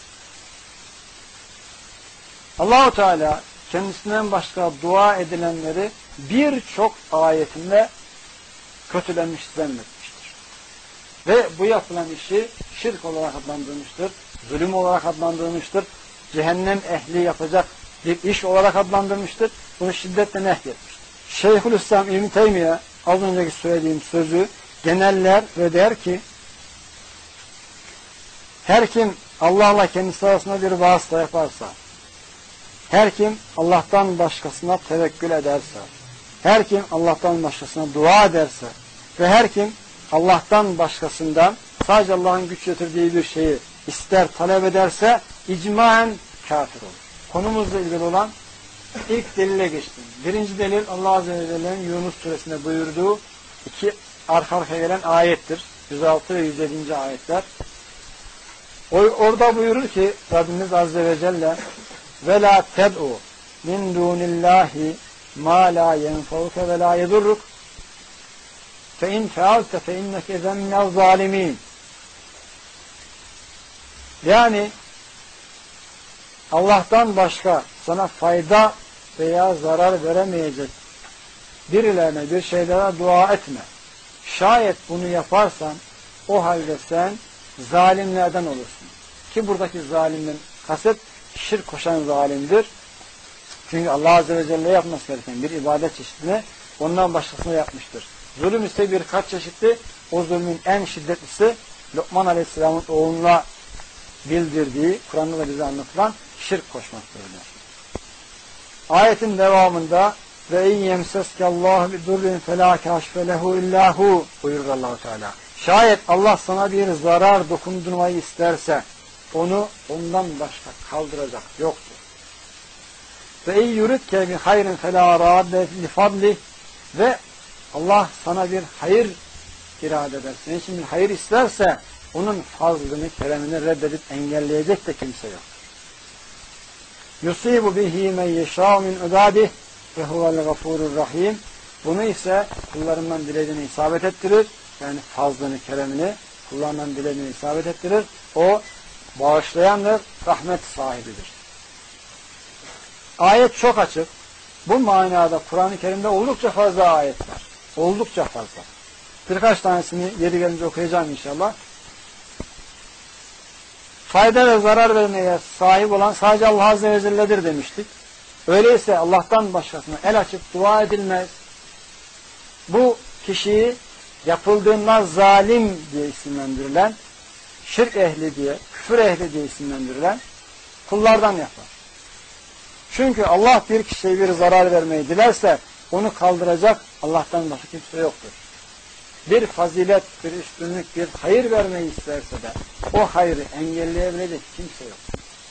Allah-u Teala kendisinden başka dua edilenleri birçok ayetinde kötülemiş, zemmetmiştir. Ve bu yapılan işi şirk olarak adlandırmıştır, zulüm olarak adlandırmıştır, cehennem ehli yapacak bir iş olarak adlandırmıştır, bunu şiddetle nehyetmiştir. Şeyhülislam İbn Teymiye az önceki söylediğim sözü geneller ve der ki her kim Allah'la kendisi arasında bir vasıta yaparsa, her kim Allah'tan başkasına tevekkül ederse, her kim Allah'tan başkasına dua ederse ve her kim Allah'tan başkasından sadece Allah'ın güç getirdiği bir şeyi ister, talep ederse icmaen kafir olur. Konumuzla ilgili olan ilk delile geçtim. Birinci delil Allah Azze ve Celle'nin Yunus suresinde buyurduğu iki arka arkaya gelen ayettir. 106 ve 107. ayetler. Orada buyurur ki Rabbimiz Azze ve Celle ve la ted'u min dunillahi ma la yenfauke ve la yedurruk fe in fealte fe inneke ezen minel zalimin. Yani Allah'tan başka sana fayda veya zarar veremeyecek birilerine, bir şeylere dua etme. Şayet bunu yaparsan o halde sen zalimlerden olursun. Ki buradaki zalimden kasıt şirk koşan zalimdir. Çünkü Allah Azze ve Celle yapması gereken bir ibadet çeşidini ondan başkasına yapmıştır. Zulüm ise birkaç çeşitli. O zulmün en şiddetlisi Lokman Aleyhisselam'ın oğluna bildirdiği, Kur'an'da da bize anlatılan şirk koşmaktır. Ayetin devamında ve in yemseskallahu bi durrin fela kâşfe lehu illahu buyurur Allah-u Teala. Şayet Allah sana bir zarar dokundurmayı isterse onu ondan başka kaldıracak yoktur. Ve in yuridke bi hayrin fela radde li fadli ve Allah sana bir hayır irade eder. Senin için bir hayır isterse onun fazlını, keremini reddedip engelleyecek de kimse yok. Yusibu bihi men yeşâ min ibâdih ve huvel gafurur rahim. Bunu ise kullarından dilediğini isabet ettirir. Yani fazlını, keremini kullarından dilediğini isabet ettirir. O bağışlayandır, rahmet sahibidir. Ayet çok açık. Bu manada Kur'an-ı Kerim'de oldukça fazla ayet var. Oldukça fazla. Birkaç tanesini yeri gelince okuyacağım inşallah. Fayda ve zarar vermeye sahip olan sadece Allah Azze ve Celle'dir demiştik. Öyleyse Allah'tan başkasına el açıp dua edilmez. Bu kişiyi yapıldığında zalim diye isimlendirilen, şirk ehli diye, küfür ehli diye isimlendirilen kullardan yapar. Çünkü Allah bir kişiye bir zarar vermeyi dilerse onu kaldıracak Allah'tan başka kimse yoktur. Bir fazilet, bir üstünlük, bir hayır vermeyi isterse de o hayrı engelleyebilecek kimse yok.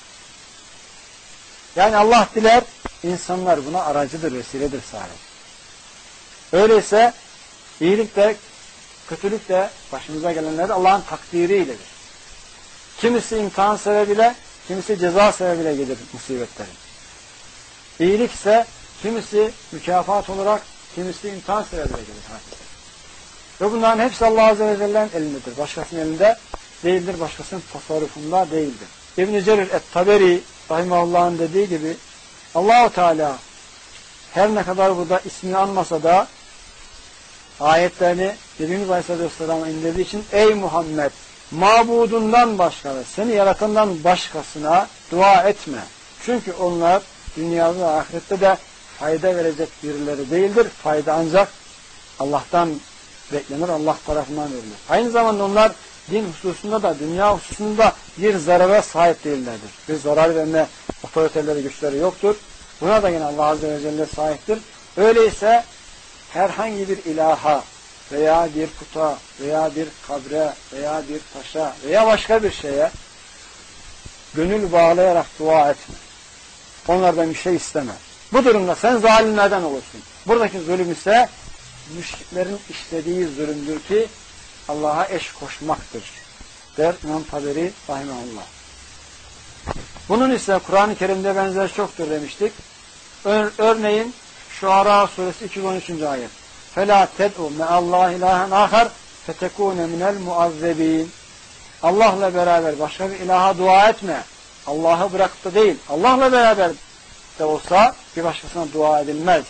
Yani Allah diler, insanlar buna aracıdır, vesiledir sadece. Öyleyse iyilik de, kötülük de başımıza gelenler Allah'ın takdiriyledir. Kimisi imtihan sebebiyle, kimisi ceza sebebiyle gelir musibetlerin. İyilik ise kimisi mükafat olarak, kimisi imtihan sebebiyle gelir. Ve bunların hepsi Allah Azze ve Celle'nin elindedir. Başkasının elinde değildir, başkasının tasarrufunda değildir. İbn-i Cerir et-Taberi rahimahullah'ın dediği gibi Allah-u Teala her ne kadar burada ismini anmasa da ayetlerini Nebimiz Aleyhisselatü Vesselam'a indirdiği için ey Muhammed mabudundan başka ve seni yaratandan başkasına dua etme. Çünkü onlar dünyada ve ahirette de fayda verecek birileri değildir. Fayda ancak Allah'tan beklenir, Allah tarafından verilir. Aynı zamanda onlar din hususunda da, dünya hususunda bir zarara sahip değillerdir. Bir zarar verme otoriteleri, güçleri yoktur. Buna da yine Allah Azze ve Celle sahiptir. Öyleyse herhangi bir ilaha veya bir puta veya bir kabre veya bir taşa veya başka bir şeye gönül bağlayarak dua etme. Onlardan bir şey isteme. Bu durumda sen zalimlerden olursun. Buradaki zulüm ise müşriklerin işlediği zulümdür ki Allah'a eş koşmaktır der İmam Taberi rahimahullah. Bunun ise Kur'an-ı Kerim'de benzer çoktur demiştik. Örneğin Şuara suresi 213. ayet. فَلَا تَدْعُ مَا اللّٰهِ اِلٰهًا آخَرْ فَتَكُونَ مِنَ الْمُعَذَّب۪ينَ Allah'la beraber başka bir ilaha dua etme. Allah'ı bırakıp da değil. Allah'la beraber de olsa bir başkasına dua edilmez.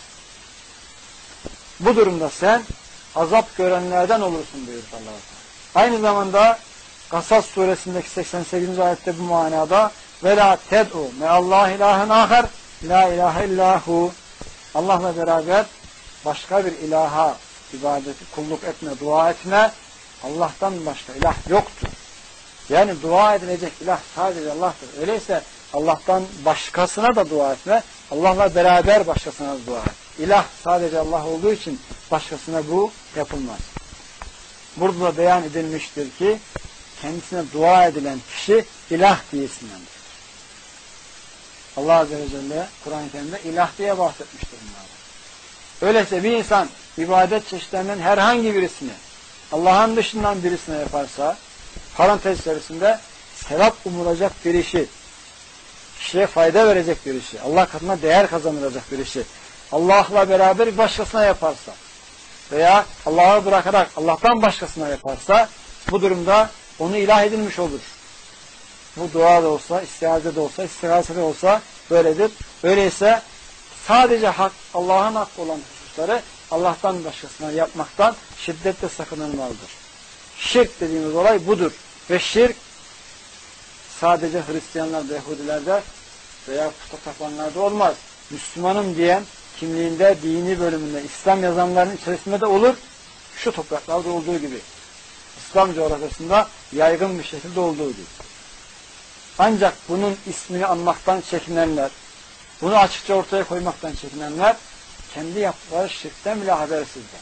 Bu durumda sen azap görenlerden olursun buyurur Allah. Aynı zamanda Kasas suresindeki 88. ayette bu manada وَلَا تَدْعُ مَا اللّٰهِ اِلٰهًا آخَرْ لَا اِلٰهَ اِلَّا هُ Allah'la beraber başka bir ilaha ibadeti, kulluk etme, dua etme. Allah'tan başka ilah yoktur. Yani dua edilecek ilah sadece Allah'tır. Öyleyse Allah'tan başkasına da dua etme. Allah'la beraber başkasına da dua et. İlah sadece Allah olduğu için başkasına bu yapılmaz. Burada da beyan edilmiştir ki kendisine dua edilen kişi ilah diye isimlendir. Allah Azze ve Celle Kur'an-ı Kerim'de ilah diye bahsetmiştir bunlardan. Öyleyse bir insan ibadet çeşitlerinden herhangi birisini Allah'ın dışından birisine yaparsa parantez içerisinde sevap umulacak bir işi, kişiye fayda verecek bir işi, Allah katına değer kazanılacak bir işi Allah'la beraber bir başkasına yaparsa veya Allah'ı bırakarak Allah'tan başkasına yaparsa bu durumda onu ilah edilmiş olur. Bu dua da olsa, istiaze de olsa, istigase de olsa böyledir. Öyleyse sadece hak, Allah'ın hakkı olan hususları Allah'tan başkasına yapmaktan şiddetle sakınılmalıdır. Şirk dediğimiz olay budur. Ve şirk sadece Hristiyanlarda, Yahudilerde veya puta tapanlarda olmaz. Müslümanım diyen kimliğinde, dini bölümünde, İslam yazanların içerisinde de olur. Şu topraklarda olduğu gibi. İslam coğrafyasında yaygın bir şekilde olduğu gibi. Ancak bunun ismini anmaktan çekinenler, bunu açıkça ortaya koymaktan çekinenler, kendi yaptıkları şirkten bile habersizler.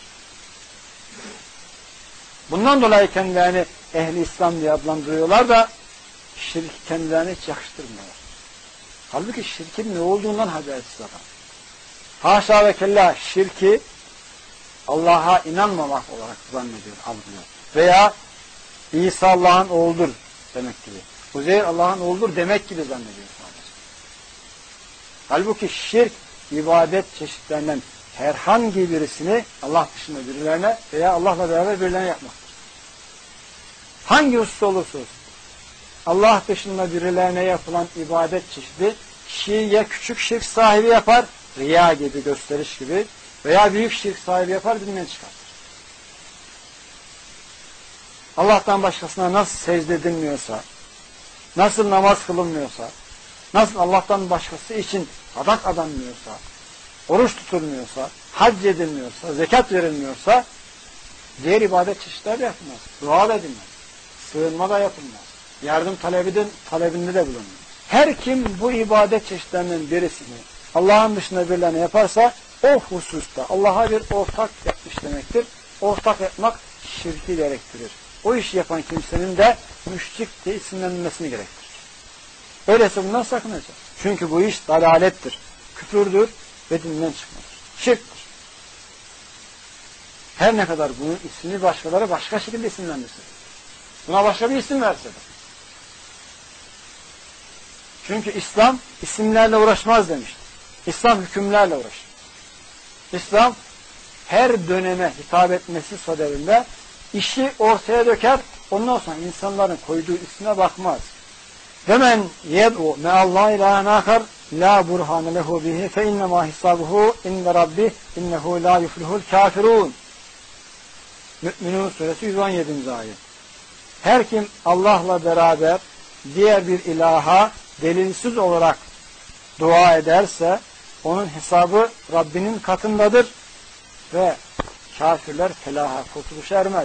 Bundan dolayı kendilerini ehli İslam diye adlandırıyorlar da şirki kendilerine hiç yakıştırmıyorlar. Halbuki şirkin ne olduğundan habersiz adam. Haşa ve kella şirki Allah'a inanmamak olarak zannediyor, algılıyor. Veya İsa Allah'ın oğludur demek gibi. Uzeyr Allah'ın oğludur demek gibi zannediyor sadece. Halbuki şirk ibadet çeşitlerinden herhangi birisini Allah dışında birilerine veya Allah'la beraber birilerine yapmaktır. Hangi husus olursa olsun Allah dışında birilerine yapılan ibadet çeşidi kişiyi ya küçük şirk sahibi yapar, riya gibi, gösteriş gibi, veya büyük şirk sahibi yapar, dinden çıkartır. Allah'tan başkasına nasıl secde edilmiyorsa, nasıl namaz kılınmıyorsa, nasıl Allah'tan başkası için adak adanmıyorsa, oruç tutulmuyorsa, hac edilmiyorsa, zekat verilmiyorsa, diğer ibadet çeşitleri de yapılmaz. Dua da edilmez. Sığınma da yapılmaz. Yardım talebinde de bulunmaz. Her kim bu ibadet çeşitlerinin birisini Allah'ın dışında birilerine yaparsa o hususta Allah'a bir ortak yapmış demektir. Ortak yapmak şirki gerektirir. O işi yapan kimsenin de müşrik diye isimlenmesini gerektirir. Öyleyse bundan sakınacak. Çünkü bu iş dalalettir, küfürdür ve dinden çıkmadır. Şirktir. Her ne kadar bunun ismini başkaları başka şekilde isimlendirse, buna başka bir isim verse de. Çünkü İslam isimlerle uğraşmaz demiştir. İslam hükümlerle uğraşır. İslam her döneme hitap etmesi sadedinde işi ortaya döker, ondan sonra insanların koyduğu ismine bakmaz. Hemen yed'u me'allahi ilahen akar la burhane lehu bihi fe innema hisabuhu inde rabbih innehu la yuflihul kafirun. Mü'minun suresi 117. ayet. Her kim Allah'la beraber diğer bir ilaha delilsiz olarak dua ederse onun hesabı Rabbinin katındadır ve kafirler felaha, kurtuluşa ermez.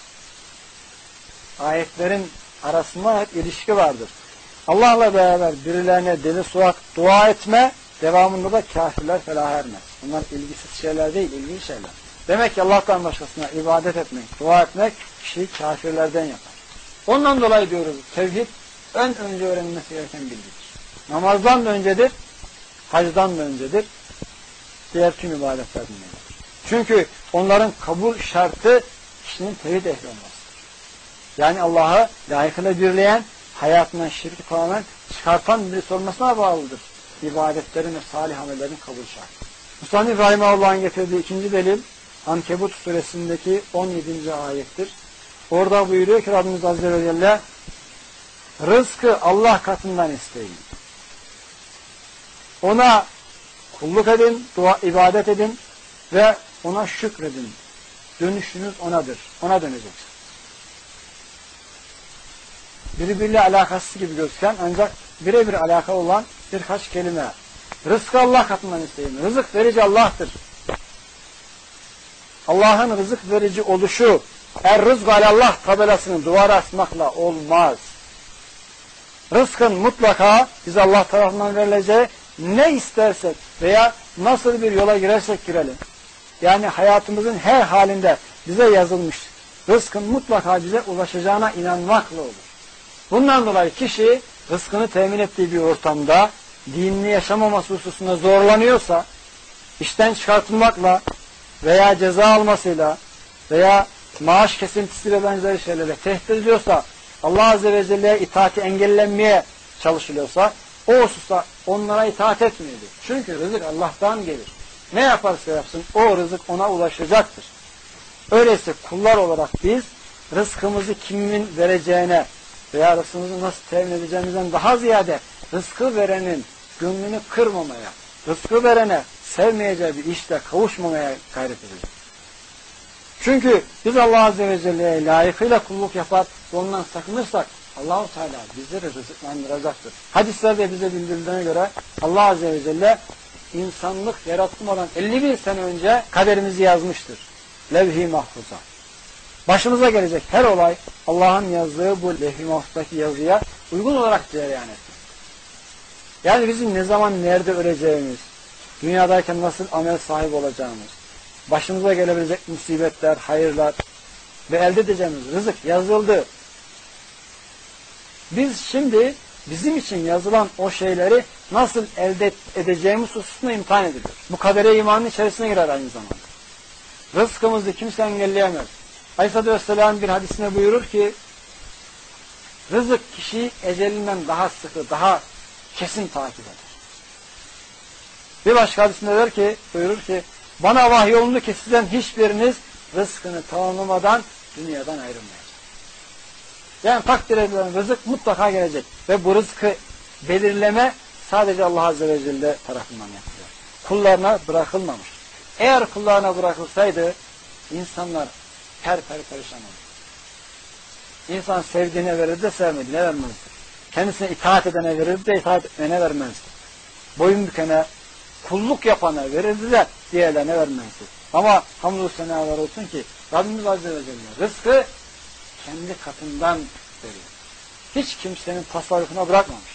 Ayetlerin arasında hep ilişki vardır. Allah'la beraber birilerine delil olarak dua etme, devamında da kafirler felaha ermez. Bunlar ilgisiz şeyler değil, ilgili şeyler. Demek ki Allah'tan başkasına ibadet etmek, dua etmek kişiyi kafirlerden yapar. Ondan dolayı diyoruz, tevhid en önce öğrenilmesi gereken bilgidir. Namazdan da öncedir, hacdan da öncedir, diğer tüm ibadetlerden öncedir. Çünkü onların kabul şartı kişinin tevhid ehli olmasıdır. Yani Allah'ı layıkıyla birleyen, hayatından şirki tamamen çıkartan birisi olmasına bağlıdır. İbadetlerin ve salih amellerin kabul şartı. Musannif Rahimahullah'ın getirdiği ikinci delil, Ankebut suresindeki 17. ayettir. Orada buyuruyor ki Rabbimiz Azze ve Celle, rızkı Allah katından isteyin. Ona kulluk edin, ibadet edin ve ona şükredin. Dönüşünüz onadır. Ona döneceksiniz. Birbiriyle alakasız gibi gözüken ancak birebir alakalı olan birkaç kelime. Rızkı Allah katından isteyin. Rızık verici Allah'tır. Allah'ın rızık verici oluşu Er-Rızk alallah tabelasını duvara asmakla olmaz. Rızkın mutlaka bize Allah tarafından verileceği, ne istersek veya nasıl bir yola girersek girelim. Yani hayatımızın her halinde bize yazılmış rızkın mutlaka bize ulaşacağına inanmakla olur. Bundan dolayı kişi rızkını temin ettiği bir ortamda dinini yaşamaması hususunda zorlanıyorsa, işten çıkartılmakla veya ceza almasıyla veya maaş kesintisi ve benzeri şeylerle tehdit ediliyorsa, Allah Azze ve Celle'ye itaati engellenmeye çalışılıyorsa, o hususta onlara itaat etmeyecek. Çünkü rızık Allah'tan gelir. Ne yaparsa yapsın o rızık ona ulaşacaktır. Öyleyse kullar olarak biz rızkımızı kimin vereceğine veya rızkımızı nasıl temin edeceğimizden daha ziyade rızkı verenin gönlünü kırmamaya, rızkı verene sevmeyeceği bir işle kavuşmamaya gayret edeceğiz. Çünkü biz Allah Azze ve Celle'ye layıkıyla kulluk yapar ve ondan sakınırsak Allah-u Teala bizleri rızıklandıracaktır. Hadislerde bize bildirildiğine göre Allah Azze ve Celle insanlık yaratılmadan 50.000 sene önce kaderimizi yazmıştır. Levh-i mahfuza. Başımıza gelecek her olay Allah'ın yazdığı bu levh-i mahfuzdaki yazıya uygun olarak cereyan etmektir. Yani bizim ne zaman nerede öleceğimiz, dünyadayken nasıl amel sahibi olacağımız, başımıza gelebilecek musibetler, hayırlar ve elde edeceğimiz rızık yazıldı. Biz şimdi bizim için yazılan o şeyleri nasıl elde edeceğimiz hususunda imtihan ediliyor. Bu kadere imanın içerisine girer aynı zamanda. Rızkımızı kimse engelleyemez. Aleyhisselatü Vesselam bir hadisine buyurur ki, rızık kişiyi ecelinden daha sıkı, daha kesin takip eder. Bir başka hadisinde buyurur ki, bana vahyolundu ki sizden hiçbiriniz rızkını tamamlamadan dünyadan ayrılmayacak. Yani takdir edilen rızık mutlaka gelecek. Ve bu rızkı belirleme sadece Allah Azze ve Celle tarafından yapılıyor. Kullarına bırakılmamış. Eğer kullarına bırakılsaydı insanlar perişan olur. İnsan sevdiğine verirdi de sevmediğine vermezdi. Kendisine itaat edene verirdi de itaat etmeyene vermezdi. Boyun bükene, kulluk yapana verirdi de diğerlerine vermezdi. Ama hamdü senalar olsun ki Rabbimiz Azze ve Celle rızkı kendi katından veriyor. Hiç kimsenin tasarrufuna bırakmamış.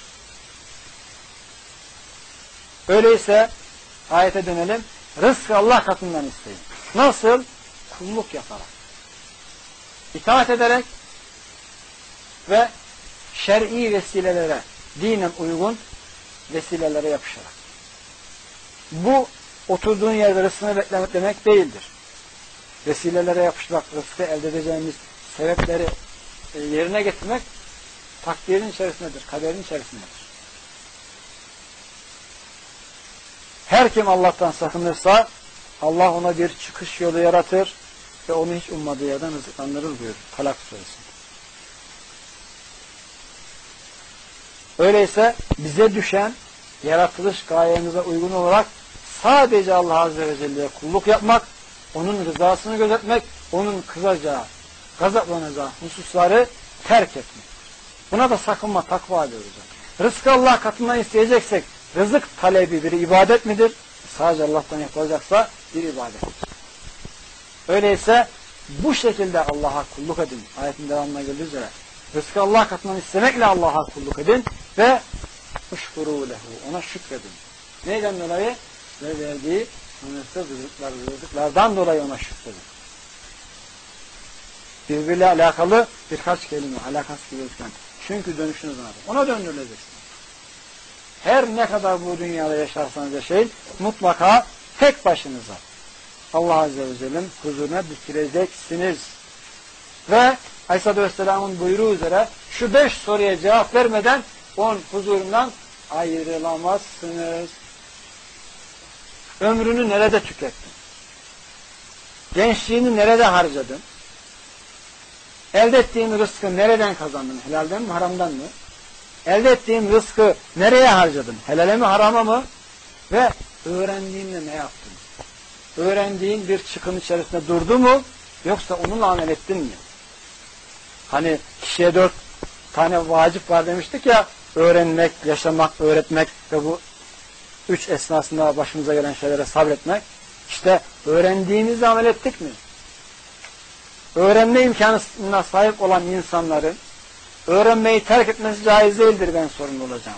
Öyleyse ayete dönelim. Rızkı Allah katından isteyin. Nasıl? Kulluk yaparak. İtaat ederek ve şer'i vesilelere, dinen uygun vesilelere yapışarak. Bu oturduğun yerde rızkını beklemek demek değildir. Vesilelere yapışmak, rızkı elde edeceğimiz sebepleri yerine getirmek takdirin içerisindedir, kaderin içerisindedir. Her kim Allah'tan sakınırsa Allah ona bir çıkış yolu yaratır ve onu hiç ummadığı yerden rızıklandırır buyuruyor Talak suresinde. Öyleyse bize düşen yaratılış gayemize uygun olarak sadece Allah Azze ve Celle'ye kulluk yapmak, onun rızasını gözetmek, onun kızacağı, gazaplanacağı hususları terk etmek. Buna da sakınma, takva diyoruz. Rızkı Allah katından isteyeceksek rızık talebi bir ibadet midir? Sadece Allah'tan yapılacaksa bir ibadettir. Öyleyse bu şekilde Allah'a kulluk edin. Ayetin devamına geldiği üzere. Rızkı Allah katından istemekle Allah'a kulluk edin ve uşkuru lehu. Ona şükredin. Neyden dolayı? Ve verdiği sınırsız rızıklardan dolayı ona şükredin. Birbiriyle alakalı birkaç kelime, alakası gibi gözüken. Çünkü dönüşünüz ona döndürüleceksiniz. Her ne kadar bu dünyada yaşarsanız yaşayın, mutlaka tek başınıza Allah Azze ve Celle'nin huzuruna bitireceksiniz. Ve Aleyhisselatü Vesselam'ın buyruğu üzere şu 5 soruya cevap vermeden onun huzurundan ayrılamazsınız. Ömrünü nerede tükettin? Gençliğini nerede harcadın? Elde ettiğin rızkı nereden kazandın? Helalden mi, haramdan mı? Elde ettiğin rızkı nereye harcadın? Helale mi, harama mı? Ve öğrendiğinle ne yaptın? Öğrendiğin bir çıkın içerisinde durdu mu? Yoksa onunla amel ettin mi? Hani kişiye 4 tane vacip var demiştik ya, öğrenmek, yaşamak, öğretmek ve bu 3 esnasında başımıza gelen şeylere sabretmek. İşte öğrendiğimizle amel ettik mi? Öğrenme imkanına sahip olan insanların öğrenmeyi terk etmesi caiz değildir, ben sorumlu olacağım.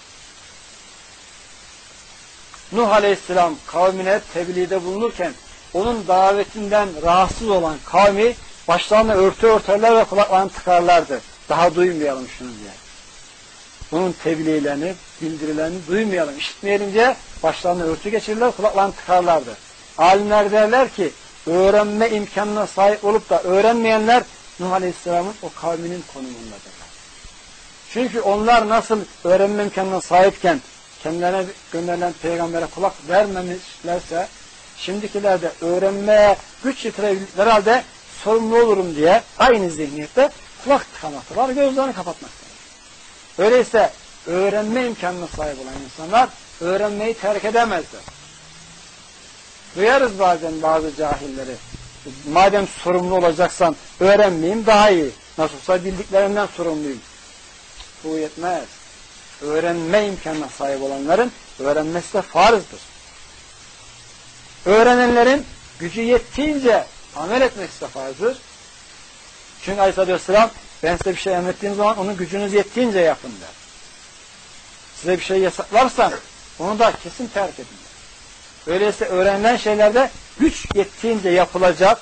Nuh Aleyhisselam kavmine tebliğde bulunurken onun davetinden rahatsız olan kavmi başlarına örtü örterler ve kulaklarını tıkarlardı. Daha duymayalım şunu diye. Onun tebliğlerini, bildirilerini duymayalım, işitmeyelim diye başlarına örtü geçirirler, kulaklarını tıkarlardı. Alimler derler ki öğrenme imkanına sahip olup da öğrenmeyenler Nuh Aleyhisselam'ın o kavminin konumundadırlar. Çünkü onlar nasıl öğrenme imkanına sahipken kendilerine gönderilen peygambere kulak vermemişlerse şimdikiler de öğrenmeye güç yitirebildikleri halde sorumlu olurum diye aynı zihniyette kulak tıkamaktalar, gözlerini kapatmaktalar. Öyleyse öğrenme imkanına sahip olan insanlar öğrenmeyi terk edemezler. Duyarız bazen bazı cahilleri. Madem sorumlu olacaksan öğrenmeyeyim daha iyi. Nasıl olsa bildiklerimden sorumluyum. Bu yetmez. Öğrenme imkanına sahip olanların öğrenmesi de farzdır. Öğrenenlerin gücü yettiğince amel etmesi de farzdır. Çünkü Aleyhisselatü Vesselam ben size bir şey emrettiğim zaman onun gücünüz yettiğince yapın der. Size bir şey yasaklarsam onu da kesin terk edin der. Öyleyse öğrenilen şeylerde güç yettiğince yapılacak.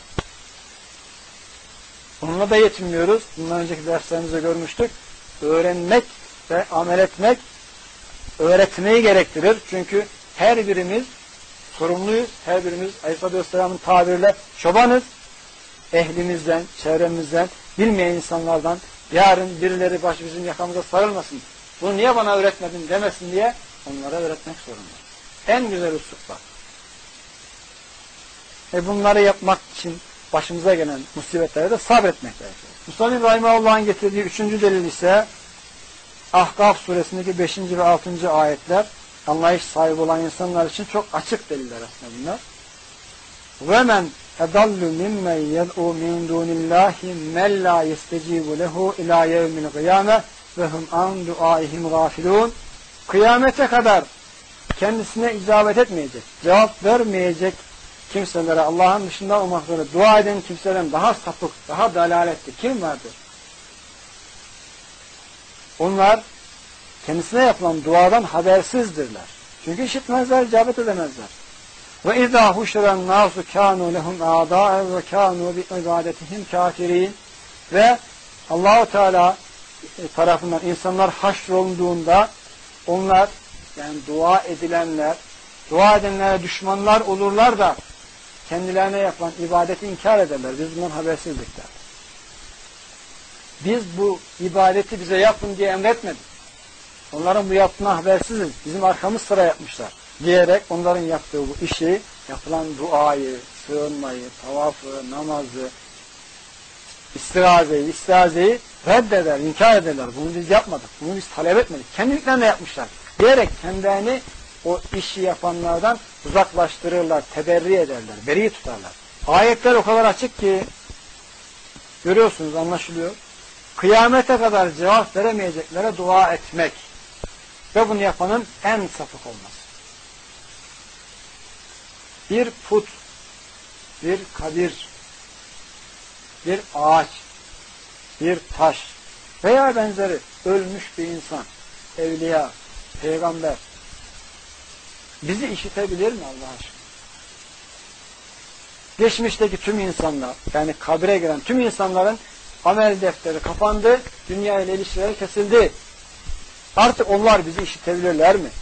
Bununla da yetinmiyoruz. Bundan önceki derslerimizde görmüştük. Öğrenmek ve amel etmek öğretmeyi gerektirir. Çünkü her birimiz sorumluyuz. Her birimiz Aleyhisselatü Vesselam'ın tabiriyle çobanız. Ehlimizden, çevremizden, bilmeyen insanlardan yarın birileri bizim yakamıza sarılmasın. Bunu niye bana öğretmedin demesin diye onlara öğretmek zorundayız. En güzel üsluplar. Bunları yapmak için başımıza gelen musibetlere de sabretmek gerekiyor. Mustafa İbrahim Allah'ın getirdiği 3. delil ise Ahkaf suresindeki 5. ve 6. ayetler anlayış sahibi olan insanlar için çok açık deliller aslında bunlar. وَمَنْ اَضَلُّ مِمَّنْ يَدْعُوا مِنْ دُونِ اللّٰهِ مَنْ لَا يَسْتَجِيبُ لَهُ اِلَى يَوْمِ الْقِيَامَةِ وَهُمْ عَنْ دُعَائِهِمْ غَافِلُونَ. Kıyamete kadar kendisine icabet etmeyecek, cevap vermeyecek kimselere Allah'ın dışında olmak üzere dua eden kimselerin daha sapık, daha dalaletli kim vardır? Onlar kendisine yapılan duadan habersizdirler. Çünkü işitmezler, icabet edemezler. Ve izâ huşren nâsu kânû lehum âdâe ve kânû bi ibâdetihim kâfirîn. Ve Allah-u Teala tarafından insanlar haşrolunduğunda onlar, yani dua edilenler, dua edenlere düşmanlar olurlar da kendilerine yapılan ibadeti inkar ederler. Biz bundan habersizlikler. Biz bu ibadeti bize yapın diye emretmedik. Onların bu yaptığına habersiziz. Bizim arkamız sıra yapmışlar diyerek onların yaptığı bu işi, yapılan duayı, sığınmayı, tavafı, namazı, istiazeyi reddeder, inkar ederler. Bunu biz yapmadık, bunu biz talep etmedik. Kendiliklerine yapmışlar diyerek kendilerini o işi yapanlardan uzaklaştırırlar, teberri ederler, beri tutarlar. Ayetler o kadar açık ki görüyorsunuz, anlaşılıyor. Kıyamete kadar cevap veremeyeceklere dua etmek ve bunu yapanın en sapık olması. Bir put, bir kabir, bir ağaç, bir taş veya benzeri ölmüş bir insan, evliya, peygamber bizi işitebilir mi Allah aşkına? Geçmişteki tüm insanlar, yani kabire giren tüm insanların amel defteri kapandı, dünya ile ilişkileri kesildi. Artık onlar bizi işitebilirler mi?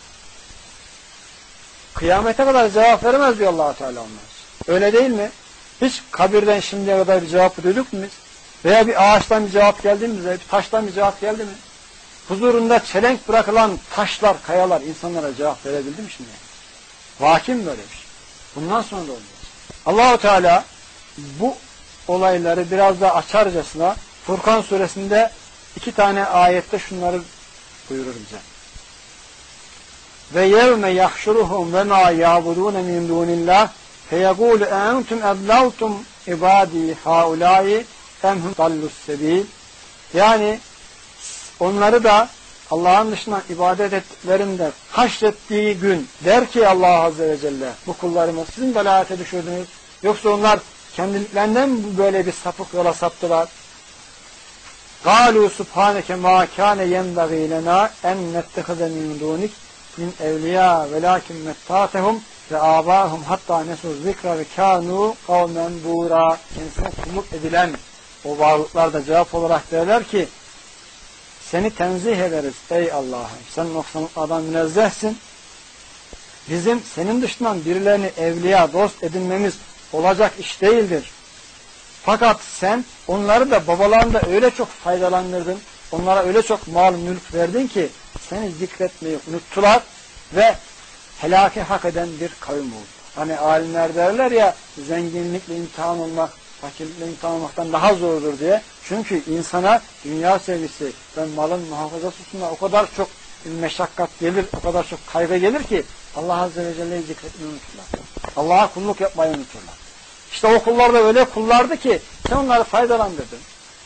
Kıyamete kadar cevap veremez diyor Allah-u Teala onlar. Öyle değil mi? Hiç kabirden şimdiye kadar bir cevap duyduk mu biz? Veya bir ağaçtan bir cevap geldi mi bize? Bir taştan bir cevap geldi mi? Huzurunda çelenk bırakılan taşlar, kayalar insanlara cevap verebildi mi şimdi? Vaki mi böyle bir şey? Bundan sonra da olmaz. Allah-u Teala bu olayları biraz daha açarcasına Furkan suresinde 2 tane ayette şunları buyurur bize. Ve yevme yahşuruhum ve ma ya'budun min dunillah feyekulu entum edlavtum ibadi haulâi emhum dallus sebil. Yani onları da Allah'ın dışında ibadet ettiklerinde haşrettiği gün der ki Allah Azze ve Celle, bu kullarımı sizin dalalete düşürdünüz, yoksa onlar kendiliklerinden mi böyle bir sapık yola saptılar? قَالُوا سُبْحَانَكَ مَا كَانَ يَنْبَغِي لَنَا اَنْ نَتَّخِذَ مِنْ دُونِكَ مِنْ اَوْلِيَا وَلَاكِنْ مَتَّعْتَهُمْ وَآبَاهُمْ حَتَّى نَسُوا الذِّكْرَ وَكَانُوا قَوْمًا بُورًا. Kendisine kulluk edilen o varlıklar da cevap olarak derler ki, seni tenzih ederiz ey Allah'ım. Sen noksanlıklardan münezzehsin. Bizim senin dışından birilerini evliya, dost edinmemiz olacak iş değildir. Fakat sen onları da babalarını da öyle çok faydalandırdın, onlara öyle çok mal mülk verdin ki seni zikretmeyi unuttular ve helake hak eden bir kavim oldu. Hani alimler derler ya, zenginlikle imtihan olmak, fakirlikle imtihan olmaktan daha zordur diye. Çünkü insana dünya sevgisi ve malın muhafazası hususunda o kadar çok meşakkat gelir, o kadar çok kaygı gelir ki Allah Azze ve Celle'yi zikretmeyi unuturlar. Allah'a kulluk yapmayı unuturlar. İşte o kullar da öyle kullardı ki sen onları faydalandırdın.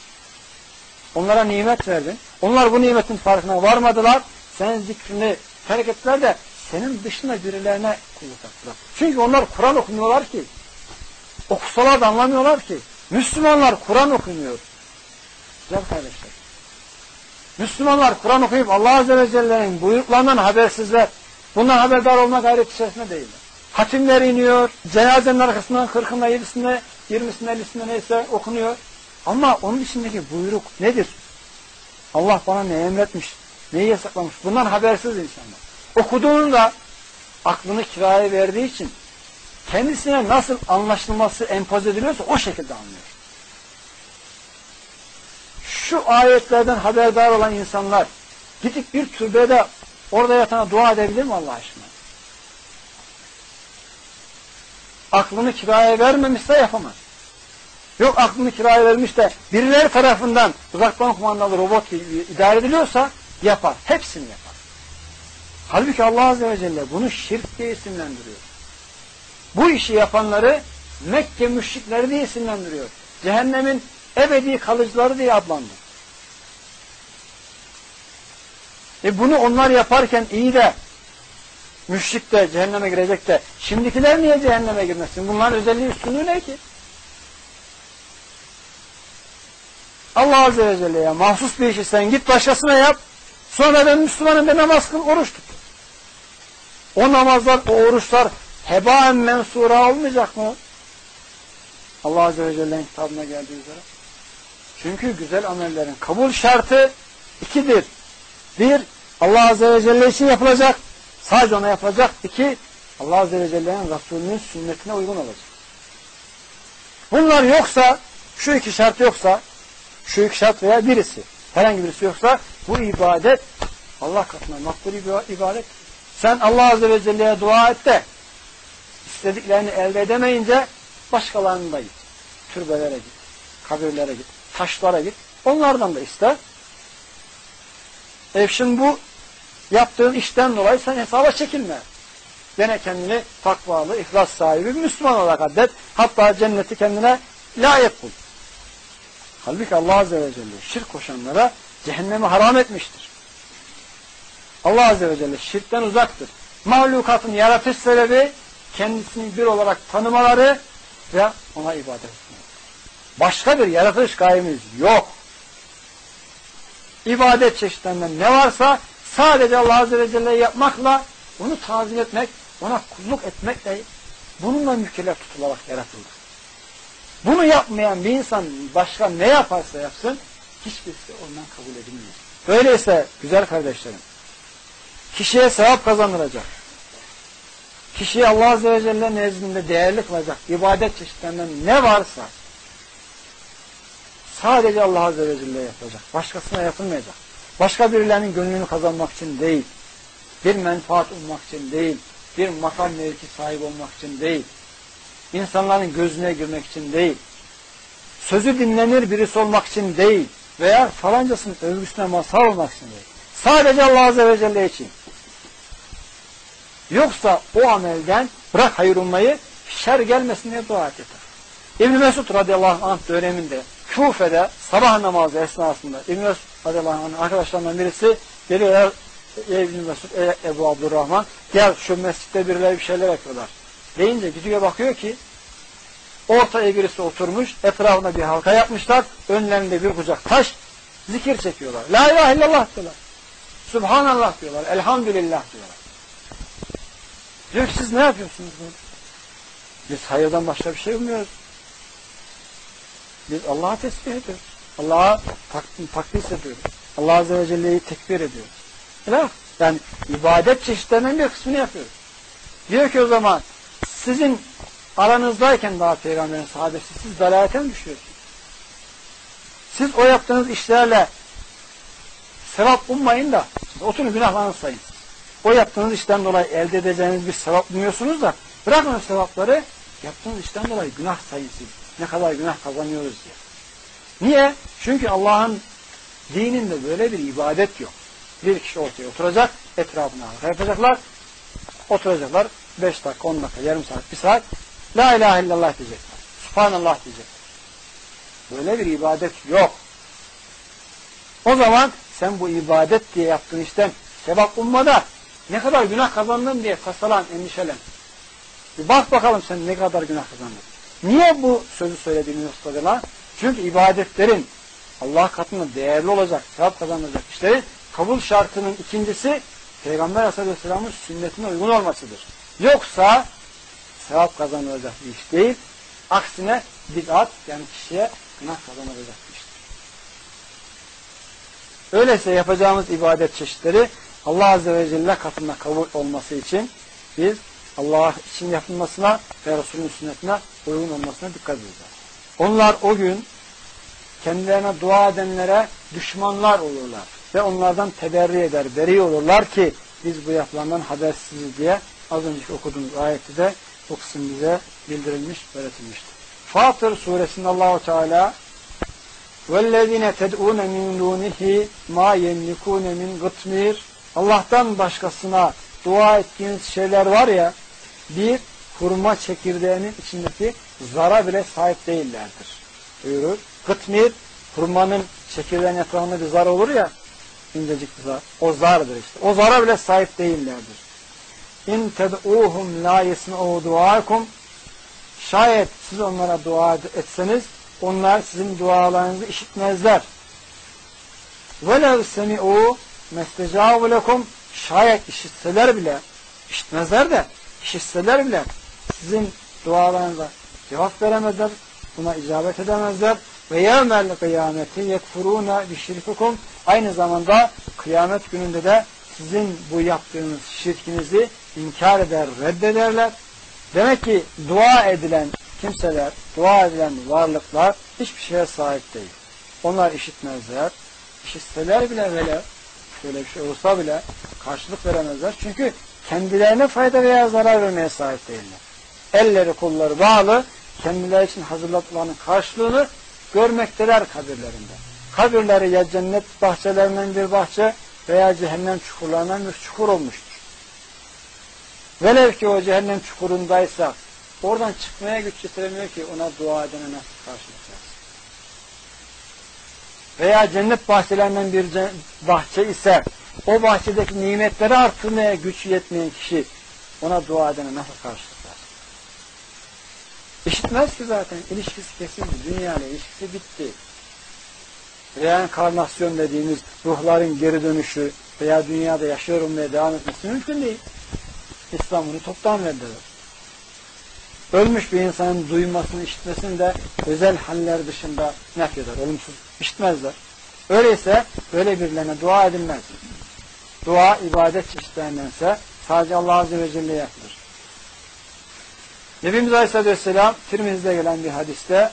Onlara nimet verdin. Onlar bu nimetin farkına varmadılar. Senin zikrini terk ettiler de senin dışında birilerine kulluk yaptılar. Çünkü onlar Kur'an okumuyorlar ki. Okusalar da anlamıyorlar ki. Müslümanlar Kur'an okumuyor. Güzel kardeşler. Müslümanlar Kur'an okuyup Allah Azze ve Celle'nin buyruklarından habersizler. Bundan haberdar olma gayreti içerisinde değiller. Hatimler iniyor, cenazenin arkasından 40'ında, 7'sinde, 20'sinde, 50'sinde neyse okunuyor. Ama onun içindeki buyruk nedir? Allah bana ne emretmiş, neyi yasaklamış? Bundan habersiz insanlar. Okuduğunda aklını kiraya verdiği için kendisine nasıl anlaşılması empoze ediliyorsa o şekilde anlıyor. Şu ayetlerden haberdar olan insanlar gidip bir türbede orada yatana dua edebilir mi Allah aşkına? Aklını kiraya vermemişse yapamaz. Yok aklını kiraya vermiş de birileri tarafından uzaktan kumandalı robot gibi idare ediliyorsa yapar. Hepsini yapar. Halbuki Allah Azze ve Celle bunu şirk diye isimlendiriyor. Bu işi yapanları Mekke müşrikleri diye isimlendiriyor. Cehennemin ebedi kalıcıları diye adlandırıyor. Bunu onlar yaparken iyi de müşrik de cehenneme girecek de şimdikiler niye cehenneme girmesin? Bunların özelliği üstünlüğü ne ki? Allah Azze ve Celle'ye mahsus bir işi sen git başkasına yap, sonra ben Müslümanım ve namaz kıl, oruç tut. O namazlar, o oruçlar hebaen mensura olmayacak mı? Allah Azze ve Celle'nin kitabına geldiği üzere. Çünkü güzel amellerin kabul şartı ikidir. Bir, Allah Azze ve Celle için yapılacak. Sadece ona yapılacak. İki, Allah Azze ve Celle'nin Resulünün sünnetine uygun olacak. Bunlar yoksa, şu iki şart yoksa, şu iki şart veya birisi, herhangi birisi yoksa bu ibadet Allah katına makbul ibadet. Sen Allah Azze ve Celle'ye dua et de istediklerini elde edemeyince başkalarına git. Türbelere git, kabirlere git, taşlara git. Onlardan da iste. Şimdi bu yaptığın işten dolayı sen hesaba çekilme. Gene kendini takvalı, ihlas sahibi bir Müslüman olarak addet. Hatta cenneti kendine layık bul. Halbuki Allah Azze ve Celle şirk koşanlara cehennemi haram etmiştir. Allah Azze ve Celle şirkten uzaktır. Mahlukatın yaratış sebebi kendisini bir olarak tanımaları ve ona ibadet etmeleri. Başka bir yaratış gayemiz yok. İbadet çeşitlerinden ne varsa sadece Allah Azze ve Celle'yi yapmakla, onu tazim etmek, ona kulluk etmekle, bununla mükellef tutularak yaratıldı. Bunu yapmayan bir insan başka ne yaparsa yapsın, hiçbirisi ondan kabul edilmiyor. Öyleyse güzel kardeşlerim, kişiye sevap kazandıracak, kişiyi Allah Azze ve Celle nezdinde değerli kılacak ibadet çeşitlerinden ne varsa sadece Allah Azze ve Celle yapacak. Başkasına yapılmayacak. Başka birilerinin gönlünü kazanmak için değil, bir menfaat ummak için değil, bir makam mevki sahibi olmak için değil, insanların gözüne girmek için değil, sözü dinlenir birisi olmak için değil veya falancasının övgüsüne mazhar olmak için değil. Sadece Allah Azze ve Celle için. Yoksa o amelden bırak hayır ummayı, şer gelmesin diye dua et yeter. İbn-i Mesud radıyallahu anh döneminde Küfe'de sabah namazı esnasında İbn-i Mesud radıyallahu anh arkadaşlarından birisi geliyorlar, İbn-i Mesud, Ebu Abdurrahman, gel şu mescitte birileri bir şeyler yapıyorlar deyince gidiyor, bakıyor ki ortaya birisi oturmuş, etrafında bir halka yapmışlar, önlerinde bir kucak taş, zikir çekiyorlar. La ilahe illallah diyorlar. Subhanallah diyorlar. Elhamdülillah diyorlar. Diyor ki siz ne yapıyorsunuz burada? Biz hayırdan başka bir şey bilmiyoruz. Biz Allah'a tesbih ediyoruz. Allah'a takdis ediyoruz. Allah Azze ve Celle'yi tekbir ediyoruz. Yani ibadet çeşitlerinden bir kısmını yapıyoruz. Diyor ki o zaman sizin aranızdayken daha peygamberin sahabesi siz dalalete mi düşüyorsunuz? Siz o yaptığınız işlerle sevap ummayın da oturun günahlarınızı sayın. O yaptığınız işten dolayı elde edeceğiniz bir sevap umuyorsunuz da bırakın o sevapları, yaptığınız işten dolayı günah sayın siz. Ne kadar günah kazanıyoruz diye. Niye? Çünkü Allah'ın dininde böyle bir ibadet yok. Bir kişi ortaya oturacak, etrafına halka yapacaklar, oturacaklar 5 dakika, 10 dakika, yarım saat, 1 saat La ilahe illallah diyecekler. Subhanallah diyecekler. Böyle bir ibadet yok. O zaman sen bu ibadet diye yaptığın işten sevap ummada ne kadar günah kazandın diye tasalan, endişelen. Bir bak bakalım sen ne kadar günah kazandın. Niye bu sözü söylediğini gösteriyorlar? Çünkü ibadetlerin Allah katında değerli olacak, sevap kazanacak işlerin kabul şartının ikincisi Peygamber Aleyhisselam'ın sünnetine uygun olmasıdır. Yoksa sevap kazanılacak bir iş değil, aksine bid'at, yani kişiye günah kazanılacak bir iştir. Öyleyse yapacağımız ibadet çeşitleri Allah Azze ve Celle katında kabul olması için biz Allah için yapılmasına ve Resulünün sünnetine uygun olmasına dikkat edeceğiz. Onlar o gün kendilerine dua edenlere düşmanlar olurlar ve onlardan teberri eder, beri olurlar ki biz bu yapılandan habersiziz diye az önceki okuduğumuz ayette de o kısım bize bildirilmiş, öğretilmiştir. Fatır suresinde Allah-u Teala وَالَّذِينَ تَدْعُونَ مِنْ دُونِهِ مَا يَمْلِكُونَ مِنْ غِطْمِيرٍ Allah'tan başkasına dua ettiğiniz şeyler var ya, bir hurma çekirdeğinin içindeki zara bile sahip değillerdir buyurur. Gıtmir, hurmanın çekirdeğinin etrafında bir zar olur ya, incecik bir zar. O zardır işte. O zara bile sahip değillerdir. İn ted'uhum la yesme'u duakum. Şayet siz onlara dua etseniz onlar sizin dualarınızı işitmezler. Velev semi'u mestecavu lekum. Şayet işitseler bile, işitmezler de işitseler bile sizin dualarınıza cevap veremezler, buna icabet edemezler. Ve yevmel kıyameti yekfuruna bişirkukum. Aynı zamanda kıyamet gününde de sizin bu yaptığınız şirkinizi inkar eder, reddederler. Demek ki dua edilen kimseler, dua edilen varlıklar hiçbir şeye sahip değil. Onlar işitmezler. İşitseler bile böyle bir şey olsa bile karşılık veremezler. Çünkü kendilerine fayda veya zarar vermeye sahip değiller. Elleri kolları bağlı, kendileri için hazırlatılanın karşılığını görmekteler kabirlerinde. Kabirleri ya cennet bahçelerinden bir bahçe veya cehennem çukurlarından bir çukur olmuştur. Velev ki o cehennem çukurundaysa oradan çıkmaya güç yetiremiyor ki ona dua edene nasıl karşılık versin. Veya cennet bahçelerinden bir bahçe ise o bahçedeki nimetleri artırmaya güç yetmeyen kişi ona dua edene nasıl karşılık versin. İşitmez ki zaten. İlişkisi kesildi. Dünya ile ilişkisi bitti. Reenkarnasyon dediğimiz ruhların geri dönüşü veya dünyada yaşıyor olmaya devam etmesi mümkün değil. İslam bunu toptan reddeder. Ölmüş bir insanın duymasını, işitmesini de özel haller dışında nefyeder. Olumsuz işitmezler. Öyleyse böyle birilerine dua edilmez. Dua ibadet çeşitlerindense sadece Allah Azze ve Celle yapılır. Nebimiz Aleyhisselatü Vesselam Tirmizi'de gelen bir hadiste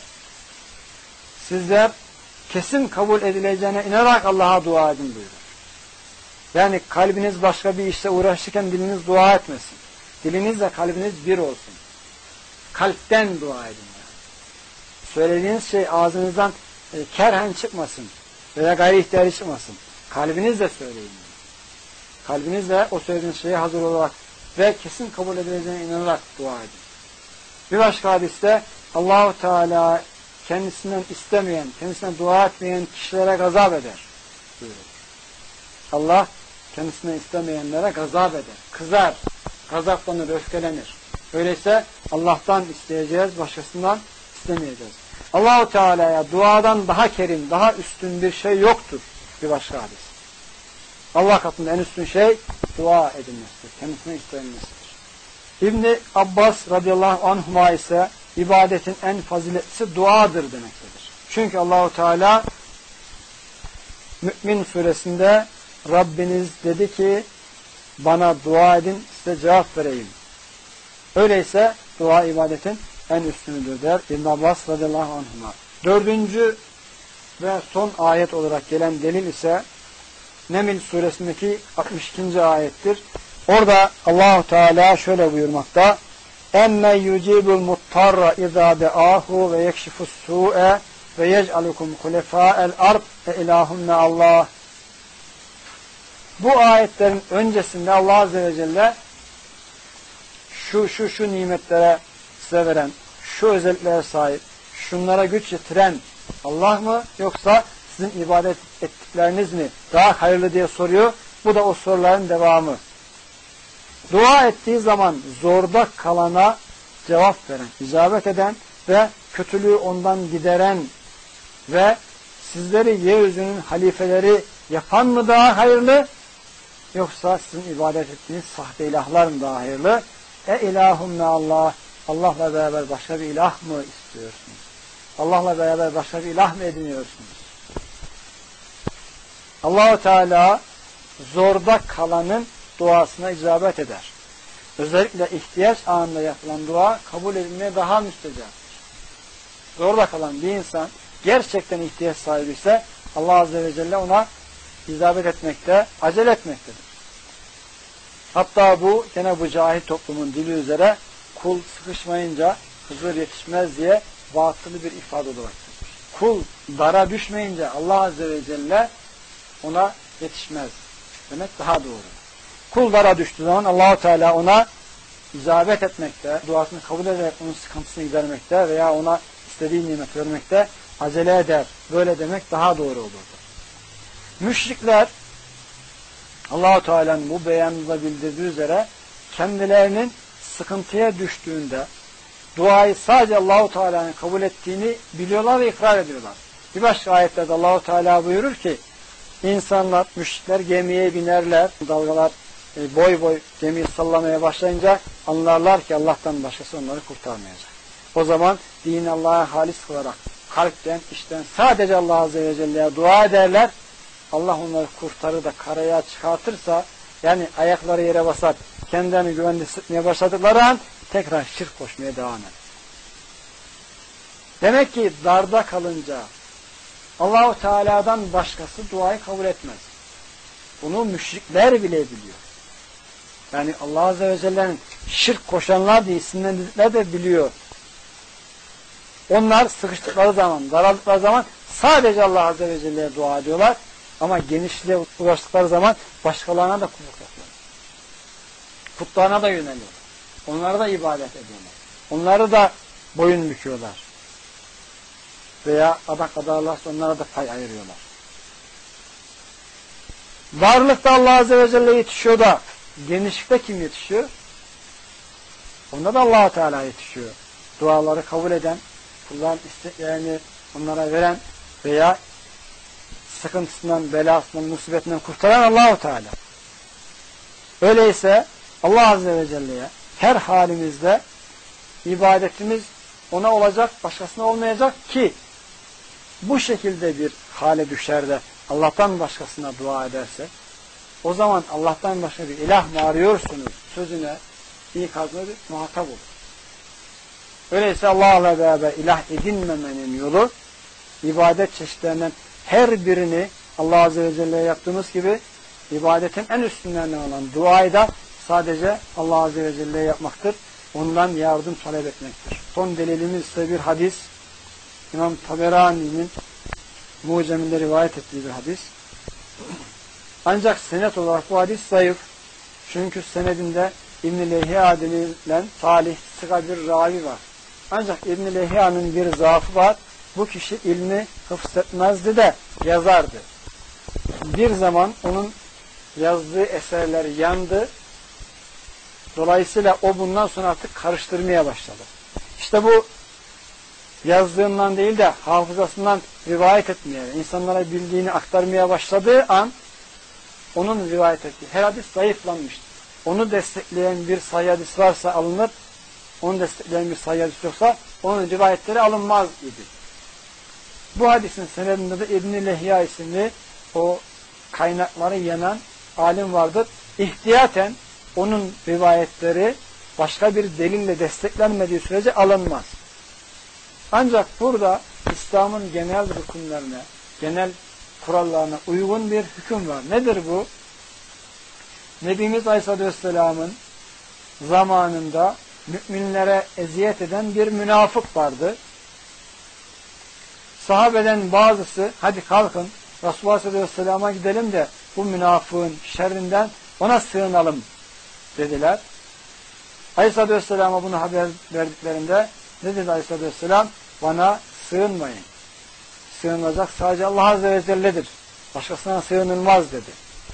sizler kesin kabul edileceğine inanarak Allah'a dua edin buyurur. Yani kalbiniz başka bir işle uğraşırken diliniz dua etmesin. Dilinizle kalbiniz bir olsun. Kalpten dua edin yani. Söylediğiniz şey ağzınızdan kerhen çıkmasın veya gayri ihtiyari çıkmasın. Kalbinizle söyleyin. Kalbinizle o söylediğiniz şeye hazır olarak ve kesin kabul edileceğine inanarak dua edin. Bir başka hadiste Allah-u Teala kendisinden istemeyen, kendisinden dua etmeyen kişilere gazap eder buyurur. Allah kendisinden istemeyenlere gazap eder, kızar, gazaplanır, öfkelenir. Öyleyse Allah'tan isteyeceğiz, başkasından istemeyeceğiz. Allah-u Teala'ya duadan daha kerim, daha üstün bir şey yoktur. Bir başka hadis. Allah katında en üstün şey dua edilmesidir, kendisine istenmesidir. İbn-i Abbas radıyallahu anhuma ise ibadetin en faziletlisi duadır demektedir. Çünkü Allah-u Teala Mü'min suresinde Rabbiniz dedi ki bana dua edin size cevap vereyim. Öyleyse dua ibadetin en üstünüdür der İbn Abbas radıyallahu anhuma. Dördüncü ve son ayet olarak gelen delil ise Neml suresindeki 62. ayettir. Orada Allah-u Teala şöyle buyurmakta: "Emme yucibul muttarra izâ de'âhu ve yekşifus sû'e ve yec'alukum hulefâ'el ard ve ilâhum Allah." Bu ayetlerin öncesinde Allah Azze ve Celle şu nimetlere size veren, şu özelliklere sahip, şunlara güç yetiren Allah mı yoksa sizin ibadet ettikleriniz mi daha hayırlı diye soruyor. Bu da o soruların devamı. Dua ettiği zaman zorda kalana cevap veren, icabet eden ve kötülüğü ondan gideren ve sizleri yeryüzünün halifeleri yapan mı daha hayırlı yoksa sizin ibadet ettiğiniz sahte ilahlar mı daha hayırlı? İlahum Allah. Allah'la beraber başka bir ilah mı istiyorsunuz? Allah'la beraber başka bir ilah mı ediniyorsunuz? Allah-u Teala zorda kalanın duasına icabet eder. Özellikle ihtiyaç anında yapılan dua kabul edilmeye daha müstecaptır. Zorda kalan bir insan gerçekten ihtiyaç sahibi ise Allah Azze ve Celle ona icabet etmekte, acele etmektedir. Hatta bu gene bu cahil toplumun dili üzere kul sıkışmayınca Hızır yetişmez diye batılı bir ifade olarak. kul dara düşmeyince Allah Azze ve Celle ona yetişmez demek daha doğru. Kul dara düştüğü zaman Allah-u Teala ona icabet etmekte, duasını kabul ederek onun sıkıntısını gidermekte veya ona istediği nimet vermekte acele eder. Böyle demek daha doğru olurdu. Müşrikler Allah-u Teala'nın bu beyanında bildirdiği üzere kendilerinin sıkıntıya düştüğünde duayı sadece Allah-u Teala'nın kabul ettiğini biliyorlar ve ikrar ediyorlar. Bir başka ayetlerde Allah-u Teala buyurur ki insanlar, müşrikler gemiye binerler, dalgalar boy boy gemiyi sallamaya başlayınca anlarlar ki Allah'tan başkası onları kurtarmayacak. O zaman dini Allah'a halis kılarak kalpten, içten sadece Allah Azze ve Celle'ye dua ederler. Allah onları kurtarır da karaya çıkartırsa, yani ayakları yere basar, kendilerini güvende hissetmeye başladıkları an tekrar şirk koşmaya devam eder. Demek ki darda kalınca Allah-u Teala'dan başkası duayı kabul etmez. Bunu müşrikler bile biliyor. Yani Allah Azze ve Celle'nin şirk koşanlar diye isimlendirdikleri de biliyor. Onlar sıkıştıkları zaman, daraldıkları zaman sadece Allah Azze ve Celle'ye dua ediyorlar. Ama genişliğe ulaştıkları zaman başkalarına da kulluk yapıyorlar. Putlarına da yöneliyorlar. Onlara da ibadet ediyorlar. Onları da boyun büküyorlar. Veya adak adarlarsa onlara da pay ayırıyorlar. Darlıkta Allah Azze ve Celle yetişiyor da genişlikte kim yetişiyor? Onda da Allah-u Teala yetişiyor. Duaları kabul eden, kulların isteklerini onlara veren veya sıkıntısından, belasından, musibetinden kurtaran Allah-u Teala. Öyleyse Allah Azze ve Celle'ye her halimizde ibadetimiz ona olacak, başkasına olmayacak ki bu şekilde bir hale düşer de Allah'tan başkasına dua edersek o zaman Allah'tan başka bir ilah mı arıyorsunuz sözüne ikazına bir muhatap olur. Öyleyse Allah'la beraber ilah edinmemenin yolu ibadet çeşitlerinden her birini Allah Azze ve Celle'ye yaptığımız gibi ibadetin en üstünlerinden olan duayı da sadece Allah Azze ve Celle'ye yapmaktır. Ondan yardım talep etmektir. Son delilimiz ise bir hadis. İmam Taberani'nin Mucem'inde rivayet ettiği bir hadis. Ancak senet olarak bu hadis zayıf. Çünkü senedinde İbn-i Lehya denilen salih, sıga bir ravi var. Ancak İbn-i Lehya'nın bir zaafı var. Bu kişi ilmi hıfzetmezdi de yazardı. Bir zaman onun yazdığı eserler yandı. Dolayısıyla o bundan sonra artık karıştırmaya başladı. İşte bu yazdığından değil de hafızasından rivayet etmeye, insanlara bildiğini aktarmaya başladığı an onun rivayet ettiği her hadis zayıflanmıştır. Onu destekleyen bir sahih hadis varsa alınır, onu destekleyen bir sahih hadis yoksa onun rivayetleri alınmaz idi. Bu hadisin senedinde de İbn-i Lehya isimli o kaynakları yenen alim vardır. İhtiyaten onun rivayetleri başka bir delille desteklenmediği sürece alınmaz. Ancak burada İslam'ın genel rükünlerine, genel kurallarına uygun bir hüküm var. Nedir bu? Nebimiz Aleyhisselatü Vesselam'ın zamanında müminlere eziyet eden bir münafık vardı. Sahabeden bazısı hadi kalkın Resulullah Aleyhisselatü Vesselam'a gidelim de bu münafığın şerrinden ona sığınalım dediler. Aleyhisselatü Vesselam'a bunu haber verdiklerinde ne dedi Aleyhisselatü Vesselam? Bana sığınmayın. Sığınılacak sadece Allah Azze ve Celle'dir. Başkasına sığınılmaz dedi.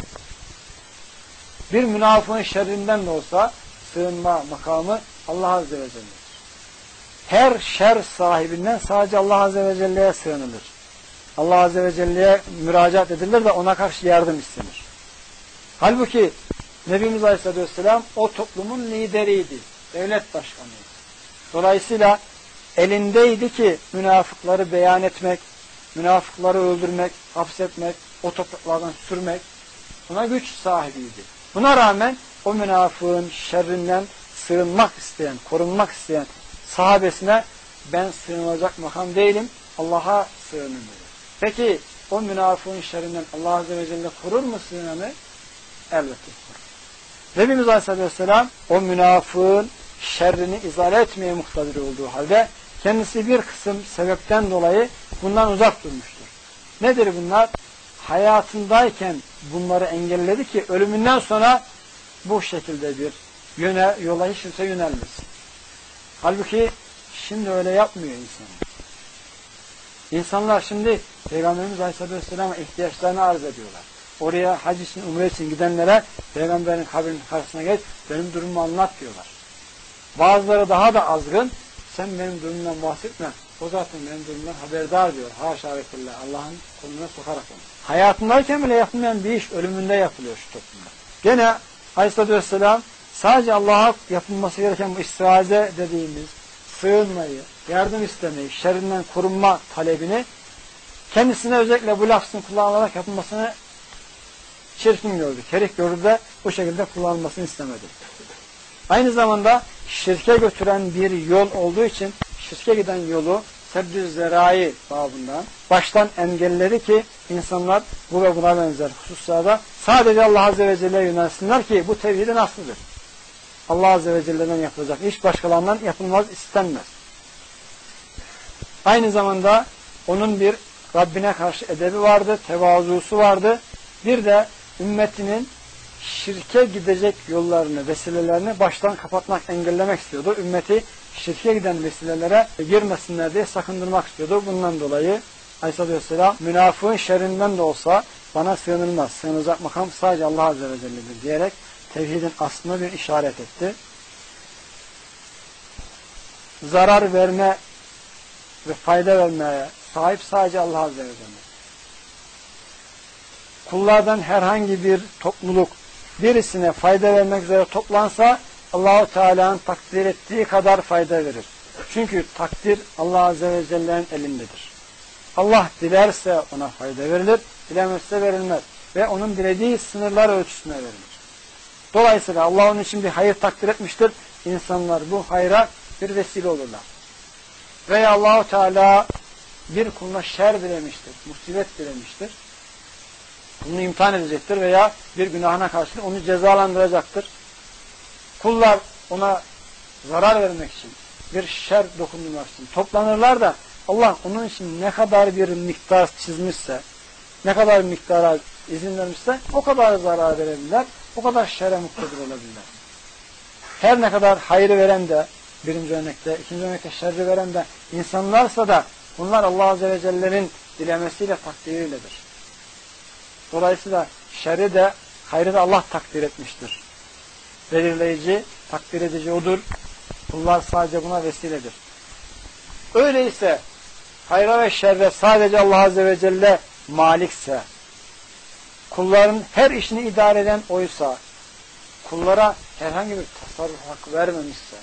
Bir münafığın şerrinden de olsa sığınma makamı Allah Azze ve Celle'dir. Her şer sahibinden sadece Allah Azze ve Celle'ye sığınılır. Allah Azze ve Celle'ye müracaat edilir de ona karşı yardım istenir. Halbuki Nebimiz Aleyhisselatü Vesselam o toplumun lideriydi. Devlet başkanıydı. Dolayısıyla elindeydi ki münafıkları beyan etmek, münafıkları öldürmek, hapsetmek, o topraklardan sürmek buna güç sahibiydi. Buna rağmen o münafığın şerrinden sığınmak isteyen, korunmak isteyen sahabesine ben sığınılacak makam değilim, Allah'a sığının dedi. Peki o münafığın şerrinden Allah Azze ve Celle korur mu sığınanı? Elbette korur. Nebimiz Aleyhisselatü Vesselam o münafığın şerrini izale etmeye muhtadır olduğu halde kendisi bir kısım sebepten dolayı bundan uzak durmuştur. Nedir bunlar? Hayatındayken bunları engelledi ki ölümünden sonra bu şekilde bir yola hiç kimse yönelmesin. Halbuki şimdi öyle yapmıyor insanlar. İnsanlar şimdi Peygamberimiz Aleyhisselatü Vesselam'a ihtiyaçlarını arz ediyorlar. Oraya hac için, umre için gidenlere Peygamberin kabrinin karşısına geç, benim durumumu anlat diyorlar. Bazıları daha da azgın, sen benim durumumdan bahsetme, o zaten benim durumumdan haberdar diyor. Haşa ve kella, Allah'ın koluna sokarak onu. Hayatındayken bile yapılmayan bir iş ölümünde yapılıyor şu toplumda. Gene Aleyhisselatü Vesselam sadece Allah'a yapılması gereken bu istiaze dediğimiz sığınmayı, yardım istemeyi, şerrinden korunma talebini kendisine özellikle bu lafzın kullanılarak yapılmasını çirkin gördü, kerih gördü de bu şekilde kullanılmasını istemedi. Aynı zamanda şirke götüren bir yol olduğu için şirke giden yolu seddü zerai babından baştan engelledi ki insanlar bu ve buna benzer hususlarda sadece Allah Azze ve Celle'ye yönelsinler ki bu tevhidin aslıdır. Allah Azze ve Celle'den yapılacak iş başkalarından yapılmaz, istenmez. Aynı zamanda onun bir Rabbine karşı edebi vardı, tevazusu vardı. Bir de ümmetinin şirke gidecek yollarını, vesilelerini baştan kapatmak, engellemek istiyordu. Ümmeti şirke giden vesilelere girmesinler diye sakındırmak istiyordu. Bundan dolayı Aleyhisselatü Vesselam münafığın şerrinden de olsa bana sığınılmaz. Sığınacak makam sadece Allah Azze ve Celle'dir diyerek tevhidin aslına bir işaret etti. Zarar verme ve fayda vermeye sahip sadece Allah Azze ve Celle. Kullardan herhangi bir topluluk birisine fayda vermek üzere toplansa Allah-u Teala'nın takdir ettiği kadar fayda verir. Çünkü takdir Allah Azze ve Celle'nin elindedir. Allah dilerse ona fayda verilir, dilemezse verilmez. Ve onun dilediği sınırlar ölçüsüne verilir. Dolayısıyla Allah onun için bir hayır takdir etmiştir. İnsanlar bu hayra bir vesile olurlar. Veya Allah-u Teala bir kuluna şer dilemiştir, musibet dilemiştir. Bunu imtihan edecektir veya bir günahına karşılık onu cezalandıracaktır. Kullar ona zarar vermek için, bir şer dokundurmak için toplanırlar da Allah onun için ne kadar bir miktar çizmişse, ne kadar miktara izin vermişse o kadar zarar verebilirler, o kadar şerre muktedir olabilirler. Her ne kadar hayrı veren de, birinci örnekte, ikinci örnekte şerri veren de insanlarsa da bunlar Allah Azze ve Celle'nin dilemesiyle, takdiriyledir. Dolayısıyla şerri de, hayrı da Allah takdir etmiştir. Belirleyici, takdir edici odur. Kullar sadece buna vesiledir. Öyleyse hayra ve şerre sadece Allah Azze ve Celle malikse, kulların her işini idare eden oysa, kullara herhangi bir tasarruf hakkı vermemişse,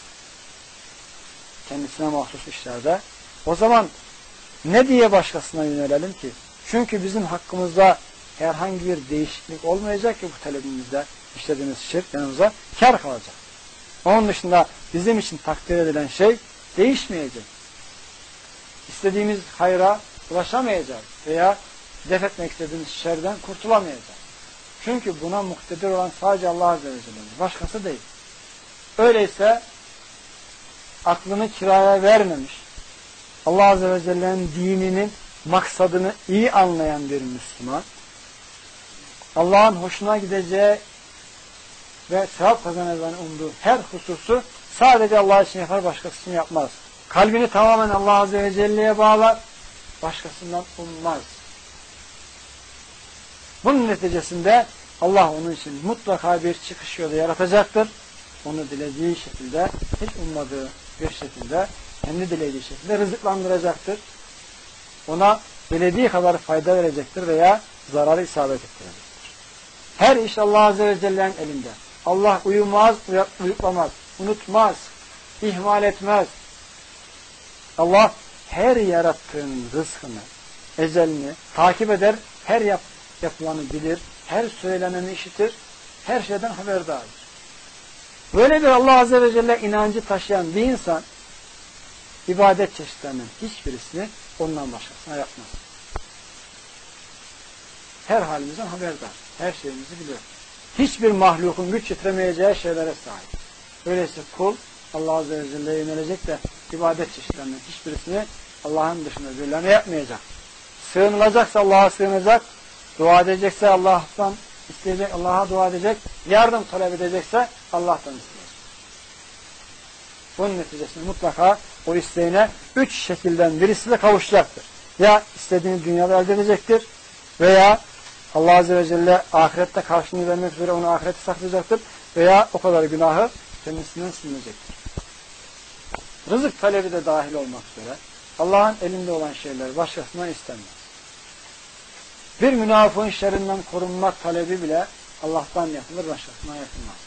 kendisine mahsus işlerde, o zaman ne diye başkasına yönelelim ki? Çünkü bizim hakkımızda herhangi bir değişiklik olmayacak ki bu talebimizde işlediğimiz şirk yanımıza kar kalacak. Onun dışında bizim için takdir edilen şey değişmeyecek. İstediğimiz hayra ulaşamayacak veya def etmek istediğimiz şerden kurtulamayacak. Çünkü buna muktedir olan sadece Allah Azze ve Celle'dir. Başkası değil. Öyleyse aklını kiraya vermemiş, Allah Azze ve Celle'nin dininin maksadını iyi anlayan bir Müslüman, Allah'ın hoşuna gideceği ve sevap kazanacağını umduğu her hususu sadece Allah için yapar, başkası için yapmaz. Kalbini tamamen Allah Azze ve Celle'ye bağlar, başkasından ummaz. Bunun neticesinde Allah onun için mutlaka bir çıkış yolu yaratacaktır. Onu dilediği şekilde, hiç ummadığı bir şekilde, kendi dilediği şekilde rızıklandıracaktır. Ona dilediği kadar fayda verecektir veya zararı isabet ettirecektir. Her iş Allah Azze ve Celle'nin elinde. Allah uyumaz, uyuklamaz, unutmaz, ihmal etmez. Allah her yarattığın rızkını, ecelini takip eder, her yapılanı bilir, her söyleneni işitir, her şeyden haberdardır. Böyle bir Allah Azze ve Celle inancı taşıyan bir insan, ibadet çeşitlerinin hiçbirisini ondan başkasına yapmaz. Her halimizden haberdar, her şeyimizi biliyor. Hiçbir mahlukun güç yetiremeyeceği şeylere sahip. Öyleyse kul Allah Azze ve Celle'ye yönelecek de ibadet çeşitlerinden hiçbirisini Allah'ın dışında birilerine yapmayacak. Sığınılacaksa Allah'a sığınacak, dua edecekse Allah'tan isteyecek, Allah'a dua edecek, yardım talep edecekse Allah'tan isteyecek. Bunun neticesinde mutlaka o isteğine 3 şekilden birisiyle kavuşacaktır. Ya istediğini dünyada elde edecektir veya Allah Azze ve Celle ahirette karşılığını vermek üzere onu ahirete saklayacaktır veya o kadar günahı kendisinden silinecektir. Rızık talebi de dahil olmak üzere Allah'ın elinde olan şeyler başkasından istenmez. Bir münafığın şerrinden korunmak talebi bile Allah'tan yapılır, başkasından yapılmaz.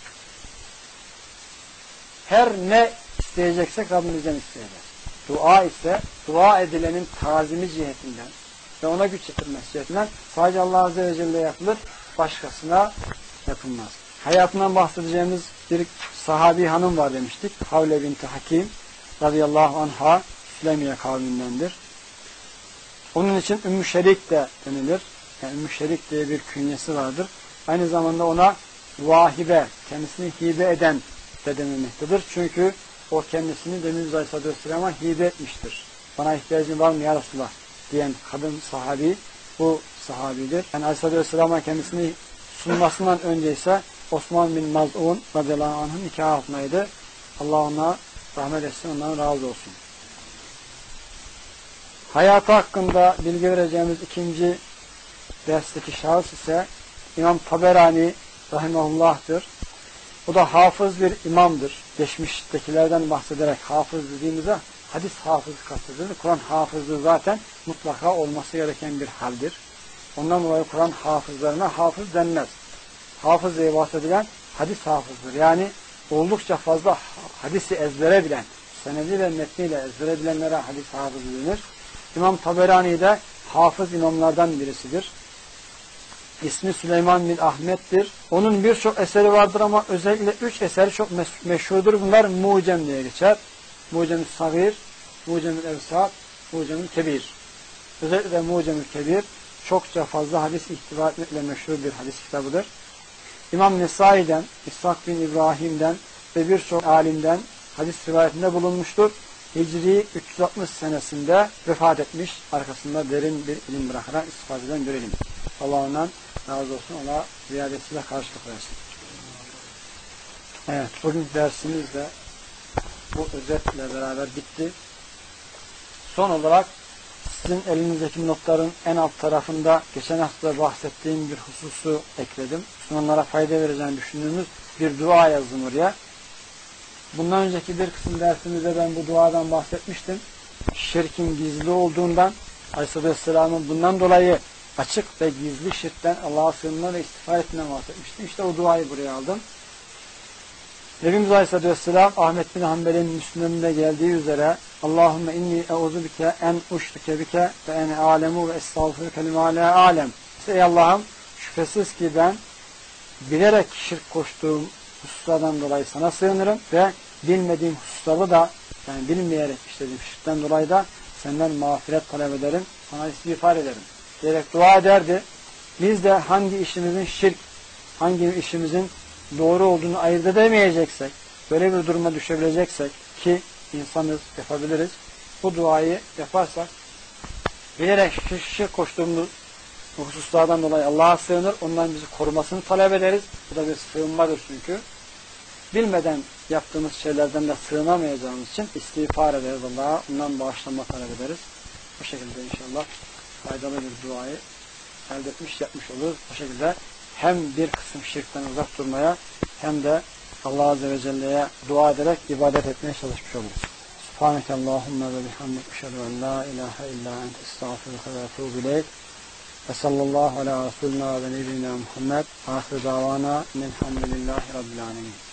Her ne isteyeceksek Rabbimizden isteyeceğiz. Dua ise dua edilenin tazimi cihetinden ve ona güç yetirmesi cihetinden sadece Allah Azze ve Celle yapılır, başkasına yapılmaz. Hayatından bahsedeceğimiz bir sahabi hanım var demiştik. Havle binti Hakim radıyallahu anha Süleymiye kavmindendir. Onun için Ümmü Şerik de denilir. Yani Ümmü Şerik diye bir künyesi vardır. Aynı zamanda ona vahibe, kendisini hibe eden de denilmektedir. Çünkü o kendisini Efendimiz Aleyhisselatü Vesselam'a hibe etmiştir. Bana ihtiyacın var mı ya Resulullah diyen kadın sahabi bu sahabidir. Yani Aleyhisselatü Vesselam'a kendisini sunmasından önce ise Osman bin Maz'un radıyallahu anh'ın nikah altındaydı. Allah ona rahmet etsin, ondan razı olsun. Hayatı hakkında bilgi vereceğimiz ikinci dersteki şahıs ise İmam Taberani rahimahullah'tır. O da hafız bir imamdır. Geçmiştekilerden bahsederek hafız dediğimizde hadis hafızı kastedilir. Kur'an hafızlığı zaten mutlaka olması gereken bir haldir. Ondan dolayı Kur'an hafızlarına hafız denmez. Hafız diye bahsedilen hadis hafızdır. Yani oldukça fazla hadisi ezbere bilen, senedi ve metniyle ezbere bilenlere hadis hafızı denir. İmam Taberani de hafız imamlardan birisidir. İsmi Süleyman bin Ahmet'tir. Onun birçok eseri vardır ama özellikle 3 eseri çok meşhurdur. Bunlar Mucem diye geçer. Mucem-i Sagir, Mucem-i Evsat, Mucem-i Kebir. Özellikle Mucem-i Kebir çokça fazla hadis ihtiva etmekle meşhur bir hadis kitabıdır. İmam Nesai'den, İshak bin İbrahim'den ve birçok alimden hadis rivayetinde bulunmuştur. Hicri 360 senesinde vefat etmiş. Arkasında derin bir ilim bırakarak istifade eden bir ilim. Allah ondan razı olsun. Ona ziyadesiyle karşılık versin. Evet, bugün dersimiz de bu özetle beraber bitti. Son olarak sizin elinizdeki notların en alt tarafında geçen hafta bahsettiğim bir hususu ekledim. Onlara fayda vereceğini düşündüğümüz bir dua yazdım oraya. Bundan önceki bir kısım dersimizde ben bu duadan bahsetmiştim. Şirkin gizli olduğundan, Aleyhisselatü Vesselam'ın bundan dolayı açık ve gizli şirkten Allah'a sığınma ve istiğfar ettiğinden bahsetmiştim. İşte o duayı buraya aldım. Nebimiz Aleyhisselatü Vesselam Ahmet bin Hanbel'in Müslüm'ünde geldiği üzere Allahümme inni eûzu bike en uşrike bike ve en alemu ve estağfirüke lima la alem. Ey Allah'ım şüphesiz ki ben bilerek şirk koştuğum hususlardan dolayı sana sığınırım ve bilmediğim hususları da yani bilmeyerek işlediğim şirkten dolayı da senden mağfiret talep ederim, sana istiğfar ederim diyerek dua ederdi. Biz de hangi işimizin şirk, hangi işimizin doğru olduğunu ayırt edemeyeceksek, böyle bir duruma düşebileceksek ki insanız, yapabiliriz. Bu duayı yaparsak bilerek şirk koştuğumuz hususlardan dolayı Allah'a sığınır, ondan bizi korumasını talep ederiz. Bu da bir sığınmadır çünkü. Bilmeden yaptığımız şeylerden de sığınamayacağımız için istiğfar ederiz Allah'a, ondan bağışlanma talep ederiz. Bu şekilde inşallah faydalı bir duayı elde etmiş, yapmış oluruz. Bu şekilde hem bir kısım şirkten uzak durmaya hem de Allah Azze ve Celle'ye dua ederek ibadet etmeye çalışmış oluruz. Subhaneke Allahümme ve bihamdik eşhedü en la ilahe illa ente estağfiruke ve etûbü ileyk. Ve sallallahu ala Resulina ve nebiyyina Muhammed. Ahir davana enelhamdülillahi rabbil alemin.